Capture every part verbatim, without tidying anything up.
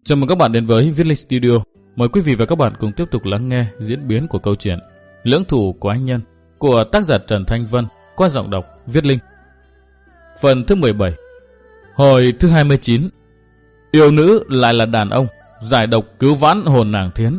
Chào mừng các bạn đến với Viết Linh Studio. Mời quý vị và các bạn cùng tiếp tục lắng nghe diễn biến của câu chuyện Lưỡng Thủ Quái Nhân của tác giả Trần Thanh Vân qua giọng đọc Viết Linh. Phần thứ mười bảy. Hồi thứ hai mươi chín. Yêu nữ lại là đàn ông, giải độc cứu vãn hồn nàng Thiến.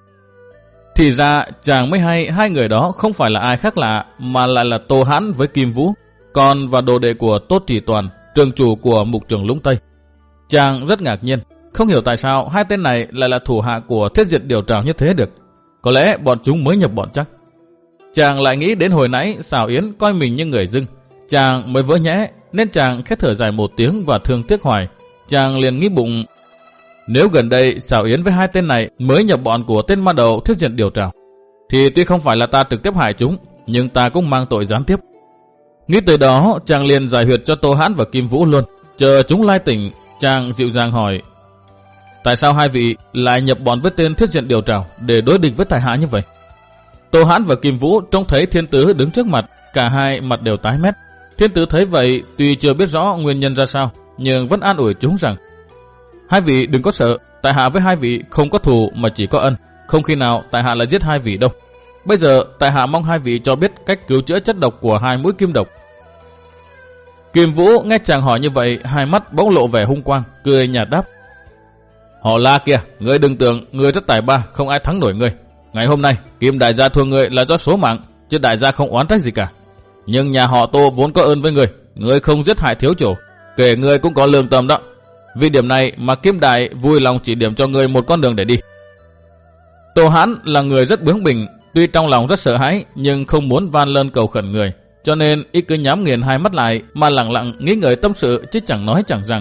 Thì ra chàng mới hay hai người đó không phải là ai khác lạ mà lại là Tô Hãn với Kim Vũ, con và đồ đệ của Tốt Trì Toàn, trường chủ của Mục Trường Lũng Tây. Chàng rất ngạc nhiên, không hiểu tại sao hai tên này lại là thủ hạ của Thiết Diệt Điều Trảo như thế được. Có lẽ bọn chúng mới nhập bọn chắc. Chàng lại nghĩ đến hồi nãy Sào Yến coi mình như người dưng, chàng mới vỡ nhẽ, nên chàng khẽ thở dài một tiếng và thương tiếc hoài. Chàng liền nghĩ bụng, nếu gần đây Sào Yến với hai tên này mới nhập bọn của tên ma đầu Thiết Diệt Điều Trảo, thì tuy không phải là ta trực tiếp hại chúng, nhưng ta cũng mang tội gián tiếp. Nghĩ tới đó, chàng liền giải huyệt cho Tô Hãn và Kim Vũ luôn. Chờ chúng lai tỉnh, chàng dịu dàng hỏi, tại sao hai vị lại nhập bọn với tên Thiết Diệt Điều Trảo để đối địch với tài hạ như vậy? Tô Hãn và Kim Vũ trông thấy Thiên Tứ đứng trước mặt, cả hai mặt đều tái mét. Thiên Tứ thấy vậy, tuy chưa biết rõ nguyên nhân ra sao, nhưng vẫn an ủi chúng rằng, hai vị đừng có sợ, tại hạ với hai vị không có thù mà chỉ có ân, không khi nào tại hạ lại giết hai vị đâu. Bây giờ tại hạ mong hai vị cho biết cách cứu chữa chất độc của hai mũi kim độc. Kim Vũ nghe chàng hỏi như vậy, hai mắt bỗng lộ vẻ hung quang, cười nhạt đáp, họ La kia, ngươi đừng tưởng ngươi rất tài ba, không ai thắng nổi ngươi. Ngày hôm nay Kim đại gia thua ngươi là do số mạng, chứ đại gia không oán trách gì cả. Nhưng nhà họ Tô vốn có ơn với ngươi, ngươi không giết hại thiếu chủ, kể ngươi cũng có lương tâm đó. Vì điểm này mà Kim đại vui lòng chỉ điểm cho ngươi một con đường để đi. Tô Hãn là người rất bướng bỉnh, tuy trong lòng rất sợ hãi nhưng không muốn van lơn cầu khẩn người, cho nên y cứ nhắm nghiền hai mắt lại mà lặng lặng nghĩ ngợi tâm sự, chứ chẳng nói chẳng rằng.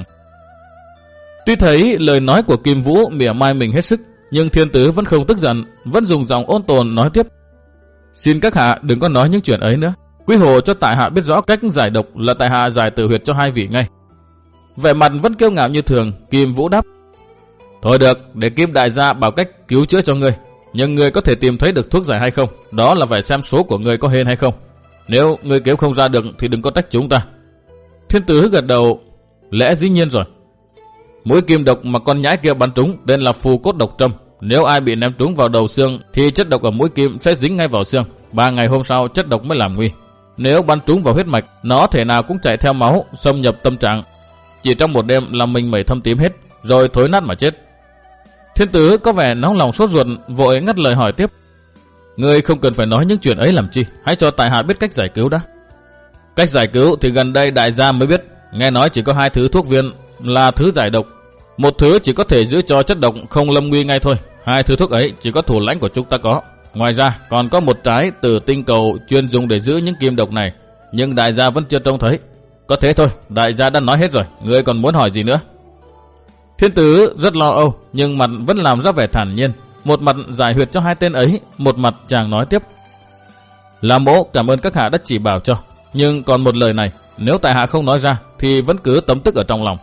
Tuy thấy lời nói của Kim Vũ mỉa mai mình hết sức, nhưng Thiên Tứ vẫn không tức giận, vẫn dùng giọng ôn tồn nói tiếp, xin các hạ đừng có nói những chuyện ấy nữa. Quý hồ cho tại hạ biết rõ cách giải độc là tại hạ giải tử huyệt cho hai vị ngay. Vẻ mặt vẫn kiêu ngạo như thường, Kim Vũ đáp, thôi được, để Kim đại gia bảo cách cứu chữa cho ngươi. Nhưng ngươi có thể tìm thấy được thuốc giải hay không, đó là phải xem số của ngươi có hên hay không. Nếu ngươi kiếm không ra được thì đừng có trách chúng ta. Thiên Tứ gật đầu, lẽ dĩ nhiên rồi. Mũi kim độc mà con nhãi kia bắn trúng tên là phù cốt độc trâm. Nếu ai bị ném trúng vào đầu xương thì chất độc ở mũi kim sẽ dính ngay vào xương. Ba ngày hôm sau chất độc mới làm nguy. Nếu bắn trúng vào huyết mạch, nó thể nào cũng chạy theo máu, xâm nhập tâm trạng. Chỉ trong một đêm làm mình mẩy thâm tím hết, rồi thối nát mà chết. Thiên Tứ có vẻ nóng lòng sốt ruột, vội ngắt lời hỏi tiếp, ngươi không cần phải nói những chuyện ấy làm chi, hãy cho tại hạ biết cách giải cứu đã. Cách giải cứu thì gần đây đại gia mới biết, nghe nói chỉ có hai thứ thuốc viên là thứ giải độc. Một thứ chỉ có thể giữ cho chất độc không lâm nguy ngay thôi, hai thứ thuốc ấy chỉ có thủ lãnh của chúng ta có. Ngoài ra còn có một trái tử tinh cầu chuyên dùng để giữ những kim độc này, nhưng đại gia vẫn chưa trông thấy. Có thế thôi, đại gia đã nói hết rồi, ngươi còn muốn hỏi gì nữa? Thiên Tứ rất lo âu, nhưng mặt vẫn làm ra vẻ thản nhiên, một mặt giải huyệt cho hai tên ấy, một mặt chàng nói tiếp, Lam mỗ cảm ơn các hạ đã chỉ bảo cho, nhưng còn một lời này, nếu tại hạ không nói ra thì vẫn cứ tấm tức ở trong lòng.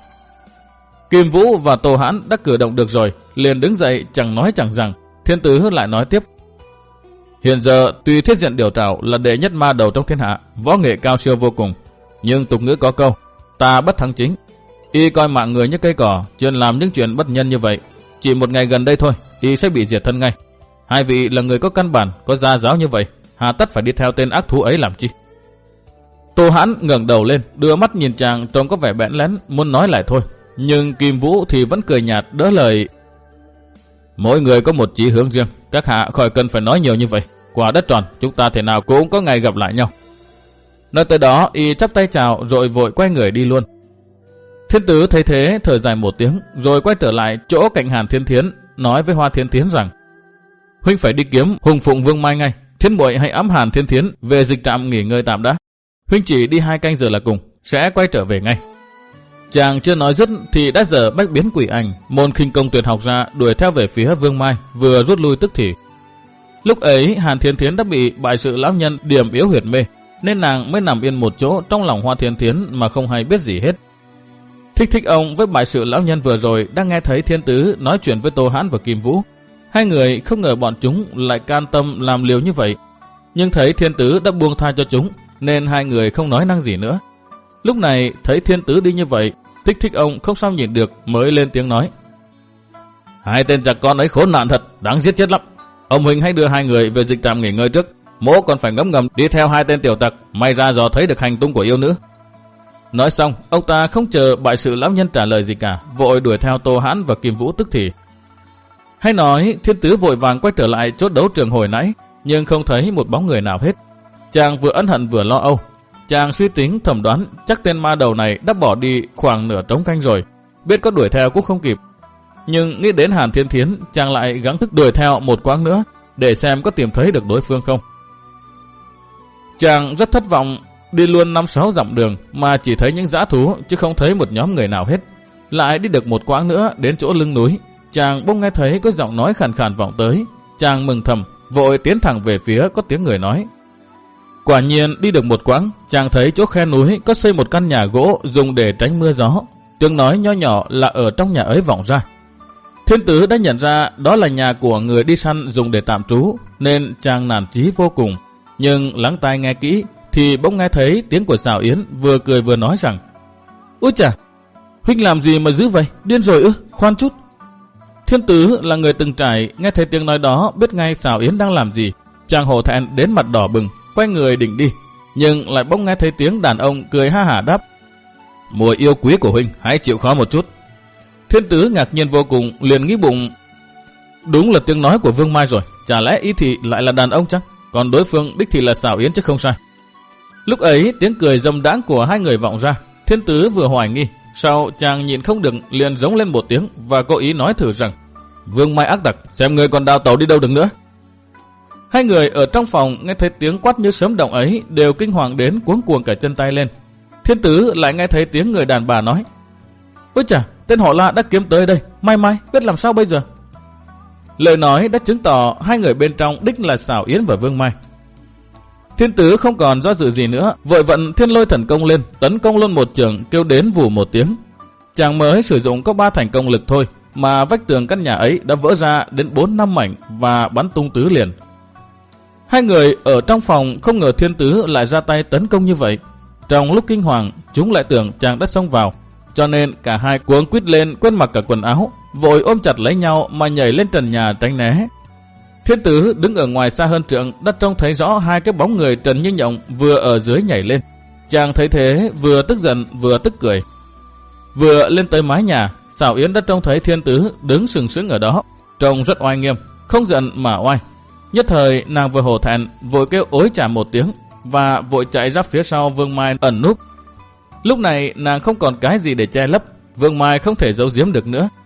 Kim Vũ và Tô Hãn đã cử động được rồi, liền đứng dậy chẳng nói chẳng rằng. Thiên Tứ lại nói tiếp, hiện giờ tuy Thiết Diệt Điều Trảo là đệ nhất ma đầu trong thiên hạ, võ nghệ cao siêu vô cùng, nhưng tục ngữ có câu, ta bất thắng chính. Y coi mạng người như cây cỏ, chuyên làm những chuyện bất nhân như vậy. Chỉ một ngày gần đây thôi, y sẽ bị diệt thân ngay. Hai vị là người có căn bản, có gia giáo như vậy, hà tất phải đi theo tên ác thú ấy làm chi? Tô Hãn ngẩng đầu lên, đưa mắt nhìn chàng trông có vẻ bẽn lẽn, muốn nói lại thôi. Nhưng Kim Vũ thì vẫn cười nhạt đỡ lời, mỗi người có một chí hướng riêng, các hạ khỏi cần phải nói nhiều như vậy. Quả đất tròn, chúng ta thể nào cũng có ngày gặp lại nhau. Nói tới đó, y chắp tay chào rồi vội quay người đi luôn. Thiên Tứ thấy thế thở dài một tiếng, rồi quay trở lại chỗ cạnh Hàn Thiên Thiến, nói với Hoa Thiên Thiến rằng, huynh phải đi kiếm Hùng Phụng Vương Mai ngay. Thiên bội hãy ẵm Hàn Thiên Thiến về dịch trạm nghỉ ngơi tạm đã. Huynh chỉ đi hai canh giờ là cùng, sẽ quay trở về ngay. Chàng chưa nói dứt thì đã dở bách biến quỷ ảnh, môn khinh công tuyệt học ra, đuổi theo về phía Vương Mai, vừa rút lui tức thì. Lúc ấy Hàn Thiên Thiến đã bị bại sự lão nhân điểm yếu huyệt mê, nên nàng mới nằm yên một chỗ trong lòng Hoa Thiên Thiến mà không hay biết gì hết. Thích Thích ông với bại sự lão nhân vừa rồi đang nghe thấy Thiên Tứ nói chuyện với Tô Hãn và Kim Vũ. Hai người không ngờ bọn chúng lại can tâm làm liều như vậy, nhưng thấy Thiên Tứ đã buông tha cho chúng, nên hai người không nói năng gì nữa. Lúc này thấy Thiên Tứ đi như vậy, Thích Thích ông không sao nhìn được mới lên tiếng nói, Hai tên giặc con ấy khốn nạn thật, đáng giết chết lắm. Ông huynh hãy đưa hai người về dịch trạm nghỉ ngơi trước. Mỗ còn phải ngấm ngầm đi theo hai tên tiểu tặc, may ra dò thấy được hành tung của yêu nữ. Nói xong, ông ta không chờ bại sự lão nhân trả lời gì cả, vội đuổi theo Tô Hãn và Kim Vũ tức thì. Hay nói, Thiên Tứ vội vàng quay trở lại chốt đấu trường hồi nãy, nhưng không thấy một bóng người nào hết. Chàng vừa ân hận vừa lo âu. Chàng suy tính thẩm đoán chắc tên ma đầu này đã bỏ đi khoảng nửa trống canh rồi, biết có đuổi theo cũng không kịp. Nhưng nghĩ đến Hàn Thiên Thiến, chàng lại gắng thức đuổi theo một quãng nữa để xem có tìm thấy được đối phương không. Chàng rất thất vọng, đi luôn năm sáu dặm đường mà chỉ thấy những dã thú chứ không thấy một nhóm người nào hết. Lại đi được một quãng nữa đến chỗ lưng núi, chàng bỗng nghe thấy có giọng nói khàn khàn vọng tới. Chàng mừng thầm, vội tiến thẳng về phía có tiếng người nói. Quả nhiên đi được một quãng, chàng thấy chỗ khe núi có xây một căn nhà gỗ dùng để tránh mưa gió. Tiếng nói nho nhỏ là ở trong nhà ấy vọng ra. Thiên Tứ đã nhận ra đó là nhà của người đi săn dùng để tạm trú, nên chàng nản chí vô cùng. Nhưng lắng tai nghe kỹ thì bỗng nghe thấy tiếng của Sào Yến vừa cười vừa nói rằng: Ôi chà, huynh làm gì mà dữ vậy, điên rồi ư, khoan chút. Thiên Tứ là người từng trải, nghe thấy tiếng nói đó biết ngay Sào Yến đang làm gì. Chàng hổ thẹn đến mặt đỏ bừng, quay người định đi, nhưng lại bỗng nghe thấy tiếng đàn ông cười ha hả đáp: Mùa yêu quý của huynh, hãy chịu khó một chút. Thiên Tứ ngạc nhiên vô cùng, liền nghĩ bụng: Đúng là tiếng nói của Vương Mai rồi, chả lẽ ý thị lại là đàn ông chăng? Còn đối phương đích thị là Sào Yến chứ không sai. Lúc ấy tiếng cười dâm đãng của hai người vọng ra. Thiên Tứ vừa hoài nghi, sau chàng nhìn không được liền giống lên một tiếng và cố ý nói thử rằng: Vương Mai ác tặc, xem người còn đào tẩu đi đâu được nữa. Hai người ở trong phòng nghe thấy tiếng quát như sấm động ấy đều kinh hoàng đến cuống cuồng cả chân tay lên. Thiên Tứ lại nghe thấy tiếng người đàn bà nói: Ôi chà, tên họ La đã kiếm tới đây, mai mai biết làm sao bây giờ. Lời nói đã chứng tỏ hai người bên trong đích là Sào Yến và Vương Mai. Thiên Tứ không còn do dự gì nữa, vội vận Thiên Lôi Thần Công lên, tấn công luôn một chưởng, kêu đến vù một tiếng. Chàng mới sử dụng có ba thành công lực thôi mà vách tường căn nhà ấy đã vỡ ra đến bốn năm mảnh và bắn tung tứ liền. Hai người ở trong phòng không ngờ Thiên Tứ lại ra tay tấn công như vậy. Trong lúc kinh hoàng, chúng lại tưởng chàng đã xông vào, cho nên cả hai cuống quýt lên quên mặc cả quần áo, vội ôm chặt lấy nhau mà nhảy lên trần nhà tránh né. Thiên Tứ đứng ở ngoài xa hơn trượng đã trông thấy rõ hai cái bóng người trần như nhộng vừa ở dưới nhảy lên. Chàng thấy thế vừa tức giận vừa tức cười. Vừa lên tới mái nhà, Sào Yến đã trông thấy Thiên Tứ đứng sừng sững ở đó, trông rất oai nghiêm, không giận mà oai. Nhất thời nàng vừa hổ thẹn, vội kêu ối chà một tiếng và vội chạy ra phía sau Vương Mai ẩn núp. Lúc này nàng không còn cái gì để che lấp, Vương Mai không thể giấu giếm được nữa.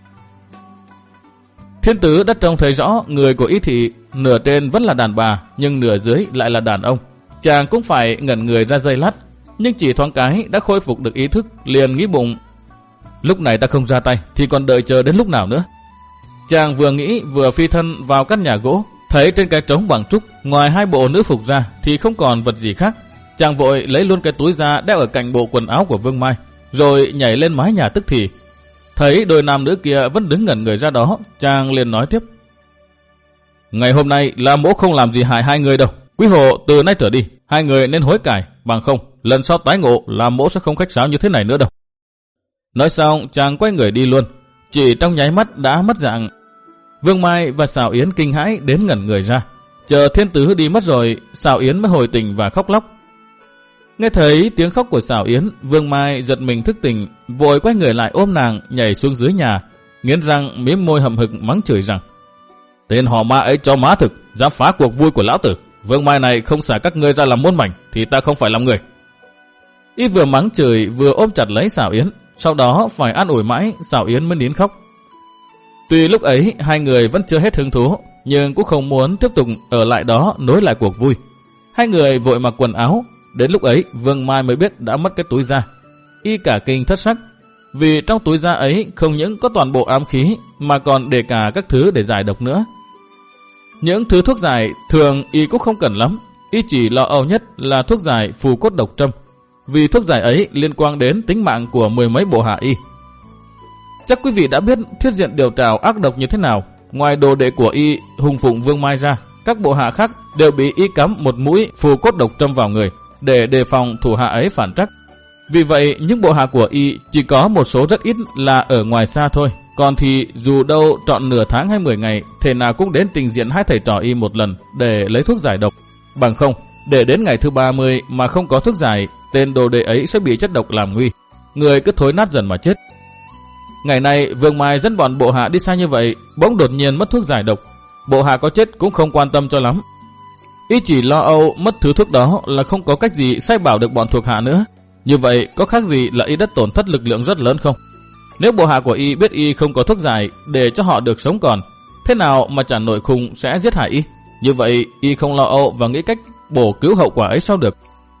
Thiên Tứ đã trông thấy rõ người của ý thị, nửa trên vẫn là đàn bà nhưng nửa dưới lại là đàn ông. Chàng cũng phải ngẩn người ra giây lát, nhưng chỉ thoáng cái đã khôi phục được ý thức, liền nghĩ bụng: Lúc này ta không ra tay thì còn đợi chờ đến lúc nào nữa. Chàng vừa nghĩ vừa phi thân vào căn nhà gỗ, thấy trên cái trống bằng trúc ngoài hai bộ nữ phục ra thì không còn vật gì khác. Chàng vội lấy luôn cái túi ra đeo ở cạnh bộ quần áo của Vương Mai, rồi nhảy lên mái nhà tức thì. Thấy đôi nam nữ kia vẫn đứng ngẩn người ra đó, chàng liền nói tiếp: Ngày hôm nay là mỗ không làm gì hại hai người đâu. Quý hộ từ nay trở đi, hai người nên hối cải, bằng không lần sau tái ngộ là mỗ sẽ không khách sáo như thế này nữa đâu. Nói xong chàng quay người đi luôn, chỉ trong nháy mắt đã mất dạng. Vương Mai và Sào Yến kinh hãi đến ngẩn người ra. Chờ Thiên Tứ đi mất rồi, Sào Yến mới hồi tỉnh và khóc lóc. Nghe thấy tiếng khóc của Sào Yến, Vương Mai giật mình thức tỉnh, vội quay người lại ôm nàng nhảy xuống dưới nhà, nghiến răng mím môi hậm hực mắng chửi rằng: Tên họ ma ấy cho má thực, dám phá cuộc vui của lão tử. Vương Mai này không xả các ngươi ra làm muôn mảnh thì ta không phải làm người. Y vừa mắng chửi vừa ôm chặt lấy Sào Yến, sau đó phải an ủi mãi Sào Yến mới nín khóc. Tuy lúc ấy hai người vẫn chưa hết hứng thú, nhưng cũng không muốn tiếp tục ở lại đó nối lại cuộc vui. Hai người vội mặc quần áo. Đến lúc ấy Vương Mai mới biết đã mất cái túi da. Y cả kinh thất sắc, vì trong túi da ấy không những có toàn bộ ám khí mà còn để cả các thứ để giải độc nữa. Những thứ thuốc giải thường Y cũng không cần lắm, Y chỉ lo âu nhất là thuốc giải phù cốt độc trâm, vì thuốc giải ấy liên quan đến tính mạng của mười mấy bộ hạ Y. Chắc quý vị đã biết thiết diện điều trào ác độc như thế nào. Ngoài đồ đệ của Y hùng phụng Vương Mai ra, các bộ hạ khác đều bị Y cắm một mũi phù cốt độc trâm vào người để đề phòng thủ hạ ấy phản trắc. Vì vậy những bộ hạ của Y chỉ có một số rất ít là ở ngoài xa thôi, Còn thì dù đâu trọn nửa tháng hay mười ngày, thể nào cũng đến trình diện hai thầy trò y một lần để lấy thuốc giải độc. Bằng không, để đến ngày thứ ba mươi mà không có thuốc giải, tên đồ đệ ấy sẽ bị chất độc làm nguy, người cứ thối nát dần mà chết. Ngày nay Vương Mai dẫn bọn bộ hạ đi xa như vậy, bỗng đột nhiên mất thuốc giải độc, bộ hạ có chết cũng không quan tâm cho lắm. Y chỉ lo âu mất thứ thuốc đó là không có cách gì sai bảo được bọn thuộc hạ nữa. Như vậy có khác gì là y đã tổn thất lực lượng rất lớn không? Nếu bộ hạ của y biết y không có thuốc giải để cho họ được sống còn, thế nào mà chả nổi khùng sẽ giết hại y? Như vậy y không lo âu và nghĩ cách bổ cứu hậu quả ấy sao được?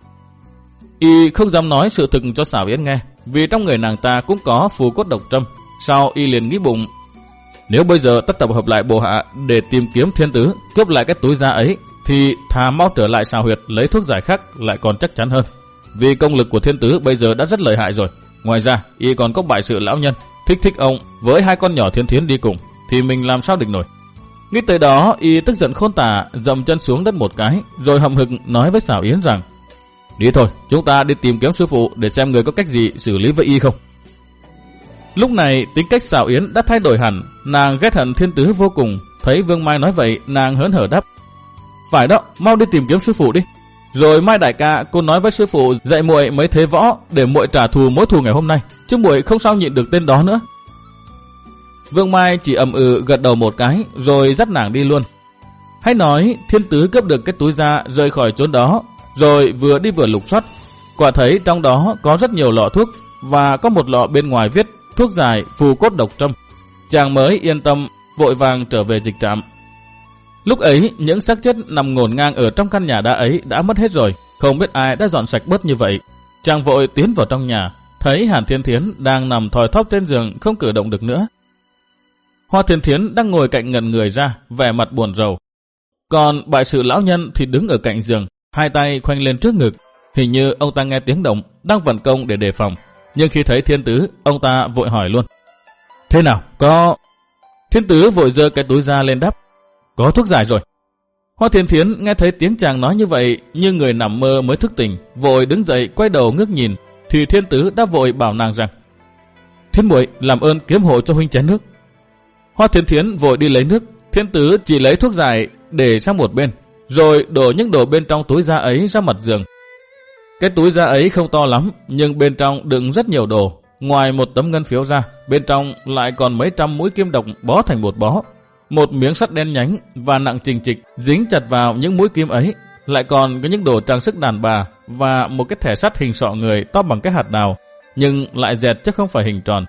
Y không dám nói sự thực cho Xảo Yến nghe, vì trong người nàng ta cũng có phù cốt độc trâm. Sau y liền nghĩ bụng, nếu bây giờ ta tập hợp lại bộ hạ để tìm kiếm Thiên Tứ, cướp lại cái túi da ấy, thì thà mau trở lại Sào Huyệt lấy thuốc giải khác lại còn chắc chắn hơn. Vì công lực của Thiên Tứ bây giờ đã rất lợi hại rồi. Ngoài ra y còn có bại sự lão nhân Thích Thích ông với hai con nhỏ Thiên Thiến đi cùng, thì mình làm sao địch nổi. Nghĩ tới đó y tức giận khôn tả, dậm chân xuống đất một cái, rồi hậm hực nói với Sảo Yến rằng, đi thôi, chúng ta đi tìm kiếm sư phụ để xem người có cách gì xử lý với y không. Lúc này tính cách Sảo Yến đã thay đổi hẳn, nàng ghét hận Thiên Tứ vô cùng. Thấy Vương Mai nói vậy, nàng hớn hở đáp, phải đó, mau đi tìm kiếm sư phụ đi. Rồi Mai đại ca, cô nói với sư phụ dạy muội mấy thế võ để muội trả thù mối thù ngày hôm nay, chứ muội không sao nhịn được tên đó nữa. Vương Mai chỉ ậm ừ gật đầu một cái, rồi dắt nàng đi luôn. Hay nói Thiên Tứ cướp được cái túi da rời khỏi chốn đó, rồi vừa đi vừa lục soát, quả thấy trong đó có rất nhiều lọ thuốc, và có một lọ bên ngoài viết thuốc giải phù cốt độc trâm. Chàng mới yên tâm vội vàng trở về dịch trạm. Lúc ấy những xác chết nằm ngổn ngang ở trong căn nhà đá ấy đã mất hết rồi, không biết ai đã dọn sạch bớt như vậy. Chàng vội tiến vào trong nhà, thấy Hàn Thiên Thiến đang nằm thoi thóp trên giường không cử động được nữa. Hoa Thiên Thiến đang ngồi cạnh ngẩn người ra, vẻ mặt buồn rầu. Còn bại sự lão nhân thì đứng ở cạnh giường, hai tay khoanh lên trước ngực, hình như ông ta nghe tiếng động, đang vận công để đề phòng. Nhưng khi thấy Thiên Tứ, ông ta vội hỏi luôn, thế nào, có... Thiên Tứ vội giơ cái túi da lên đáp, có thuốc giải rồi. Hoa Thiên Thiến nghe thấy tiếng chàng nói như vậy, như người nằm mơ mới thức tỉnh, vội đứng dậy quay đầu ngước nhìn, thì Thiên Tứ đã vội bảo nàng rằng, Thiên muội làm ơn kiếm hộ cho huynh chén nước. Hoa Thiên Thiến vội đi lấy nước, Thiên Tứ chỉ lấy thuốc giải để sang một bên, rồi đổ những đồ bên trong túi da ấy ra mặt giường. Cái túi da ấy không to lắm, nhưng bên trong đựng rất nhiều đồ. Ngoài một tấm ngân phiếu ra, bên trong lại còn mấy trăm mũi kim độc bó thành một bó. Một miếng sắt đen nhánh và nặng trình trịch dính chặt vào những mũi kim ấy. Lại còn có những đồ trang sức đàn bà và một cái thẻ sắt hình sọ người to bằng cái hạt đào, nhưng lại dẹt chứ không phải hình tròn.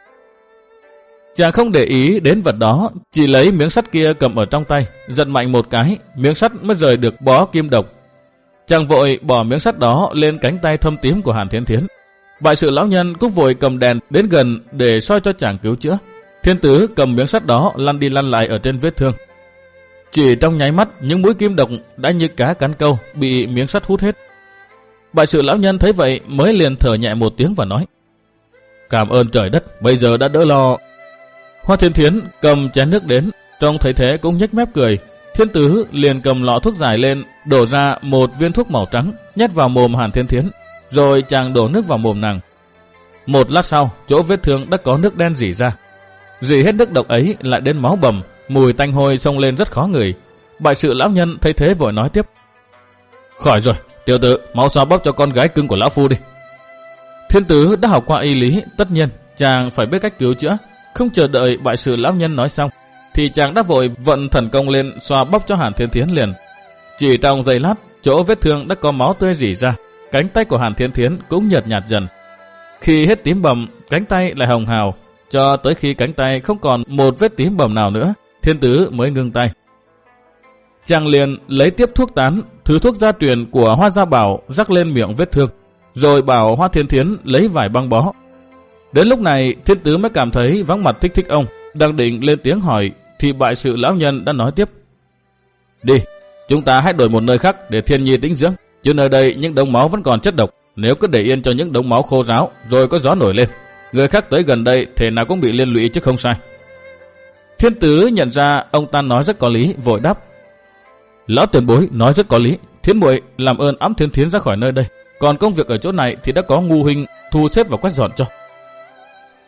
Chàng không để ý đến vật đó, chỉ lấy miếng sắt kia cầm ở trong tay, giật mạnh một cái, miếng sắt mới rời được bó kim độc. Chàng vội bỏ miếng sắt đó lên cánh tay thâm tím của Hàn Thiên Thiến. Bại sự lão nhân cũng vội cầm đèn đến gần để soi cho chàng cứu chữa. Thiên Tứ cầm miếng sắt đó lăn đi lăn lại ở trên vết thương. Chỉ trong nháy mắt, những mũi kim độc đã như cá cắn câu, bị miếng sắt hút hết. Bại sự lão nhân thấy vậy mới liền thở nhẹ một tiếng và nói, cảm ơn trời đất, bây giờ đã đỡ lo. Hoa Thiên Thiến cầm chén nước đến, trông thấy thế cũng nhếch mép cười. Thiên Tứ liền cầm lọ thuốc giải lên, đổ ra một viên thuốc màu trắng, nhét vào mồm Hàn Thiên Thiến, rồi chàng đổ nước vào mồm nàng. Một lát sau, chỗ vết thương đã có nước đen rỉ ra. Rỉ hết nước độc ấy lại đến máu bầm, mùi tanh hôi xông lên rất khó ngửi. Bại sự lão nhân thấy thế vội nói tiếp, khỏi rồi, tiểu tử, máu xoa bóp cho con gái cưng của lão phu đi. Thiên Tứ đã học qua y lý, tất nhiên chàng phải biết cách cứu chữa. Không chờ đợi bại sự lão nhân nói xong, thì chàng đã vội vận thần công lên xoa bóp cho Hàn Thiên Thiến liền. Chỉ trong giây lát, chỗ vết thương đã có máu tươi rỉ ra, cánh tay của Hàn Thiên Thiến cũng nhợt nhạt dần. Khi hết tím bầm, cánh tay lại hồng hào, cho tới khi cánh tay không còn một vết tím bầm nào nữa, Thiên Tứ mới ngưng tay. Chàng liền lấy tiếp thuốc tán, thứ thuốc gia truyền của Hoa Gia Bảo rắc lên miệng vết thương, rồi bảo Hoa Thiên Thiến lấy vải băng bó. Đến lúc này, Thiên Tứ mới cảm thấy vắng mặt Thích Thích ông, đang định lên tiếng hỏi, thì bại sự lão nhân đã nói tiếp, đi, chúng ta hãy đổi một nơi khác để Thiên Nhi tĩnh dưỡng, chứ nơi đây những đống máu vẫn còn chất độc, nếu cứ để yên cho những đống máu khô ráo, rồi có gió nổi lên, người khác tới gần đây thể nào cũng bị liên lụy chứ không sai. Thiên Tứ nhận ra ông ta nói rất có lý, vội đáp, lão tiền bối nói rất có lý, Thiến muội làm ơn ẵm Thiên Thiến ra khỏi nơi đây, còn công việc ở chỗ này thì đã có Ngu huynh thu xếp và quét dọn cho.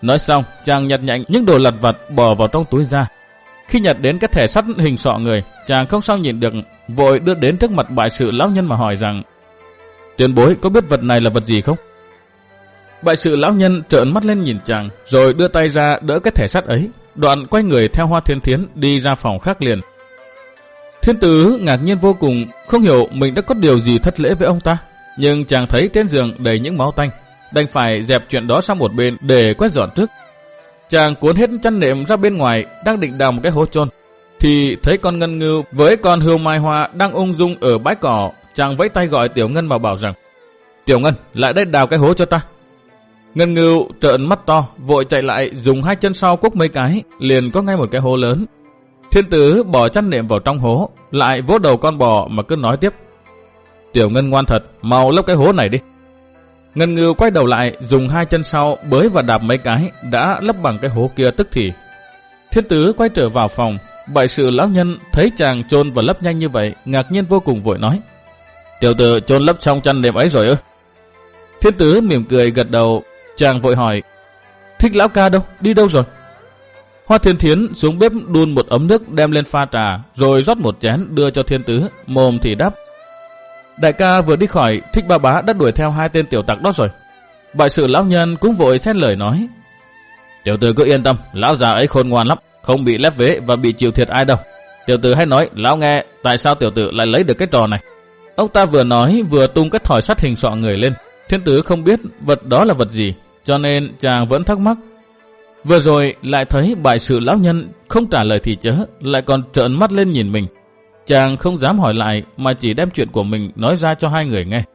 Nói xong, chàng nhặt nhạnh những đồ lặt vặt bỏ vào trong túi ra. Khi nhặt đến cái thẻ sắt hình sọ người, chàng không sao nhịn được, vội đưa đến trước mặt bại sự lão nhân mà hỏi rằng: tiền bối có biết vật này là vật gì không? Bại sự lão nhân trợn mắt lên nhìn chàng, rồi đưa tay ra đỡ cái thẻ sắt ấy, đoạn quay người theo Hoa Thiên Thiến đi ra phòng khác liền. Thiên Tử ngạc nhiên vô cùng, không hiểu mình đã có điều gì thất lễ với ông ta, nhưng chàng thấy trên giường đầy những máu tanh, đành phải dẹp chuyện đó sang một bên để quét dọn trước. Chàng cuốn hết chăn nệm ra bên ngoài, đang định đào một cái hố chôn, thì thấy con Ngân Ngưu với con Hươu Mai Hoa đang ung dung ở bãi cỏ. Chàng vẫy tay gọi Tiểu Ngân mà bảo rằng: Tiểu Ngân, lại đây đào cái hố cho ta. Ngân Ngưu trợn mắt to, vội chạy lại dùng hai chân sau cuốc mấy cái, liền có ngay một cái hố lớn. Thiên Tử bỏ chăn nệm vào trong hố, lại vỗ đầu con bò mà cứ nói tiếp: Tiểu Ngân ngoan thật, mau lấp cái hố này đi. Ngân Ngưu quay đầu lại, dùng hai chân sau bới và đạp mấy cái, đã lấp bằng cái hố kia tức thì. Thiên Tử quay trở vào phòng, bại sự lão nhân thấy chàng chôn và lấp nhanh như vậy, ngạc nhiên vô cùng, vội nói: Tiểu tử chôn lấp xong chăn nệm ấy rồi ư? Thiên Tử mỉm cười gật đầu. Chàng vội hỏi: Thích lão ca đâu, đi đâu rồi? Hoa Thiên Thiến xuống bếp đun một ấm nước đem lên pha trà, rồi rót một chén đưa cho Thiên Tử, mồm thì đáp: Đại ca vừa đi khỏi, Thích ba bá đã đuổi theo hai tên tiểu tặc đó rồi. Bại sự lão nhân cũng vội xen lời nói: Tiểu tử cứ yên tâm, lão già ấy khôn ngoan lắm, không bị lép vế và bị chịu thiệt ai đâu. Tiểu tử hãy nói lão nghe, tại sao tiểu tử lại lấy được cái trò này? Ông ta vừa nói vừa tung cái thỏi sắt hình sọ người lên. Thiên Tử không biết vật đó là vật gì, cho nên chàng vẫn thắc mắc. Vừa rồi lại thấy bại sự lão nhân không trả lời thì chớ, lại còn trợn mắt lên nhìn mình. Chàng không dám hỏi lại mà chỉ đem chuyện của mình nói ra cho hai người nghe.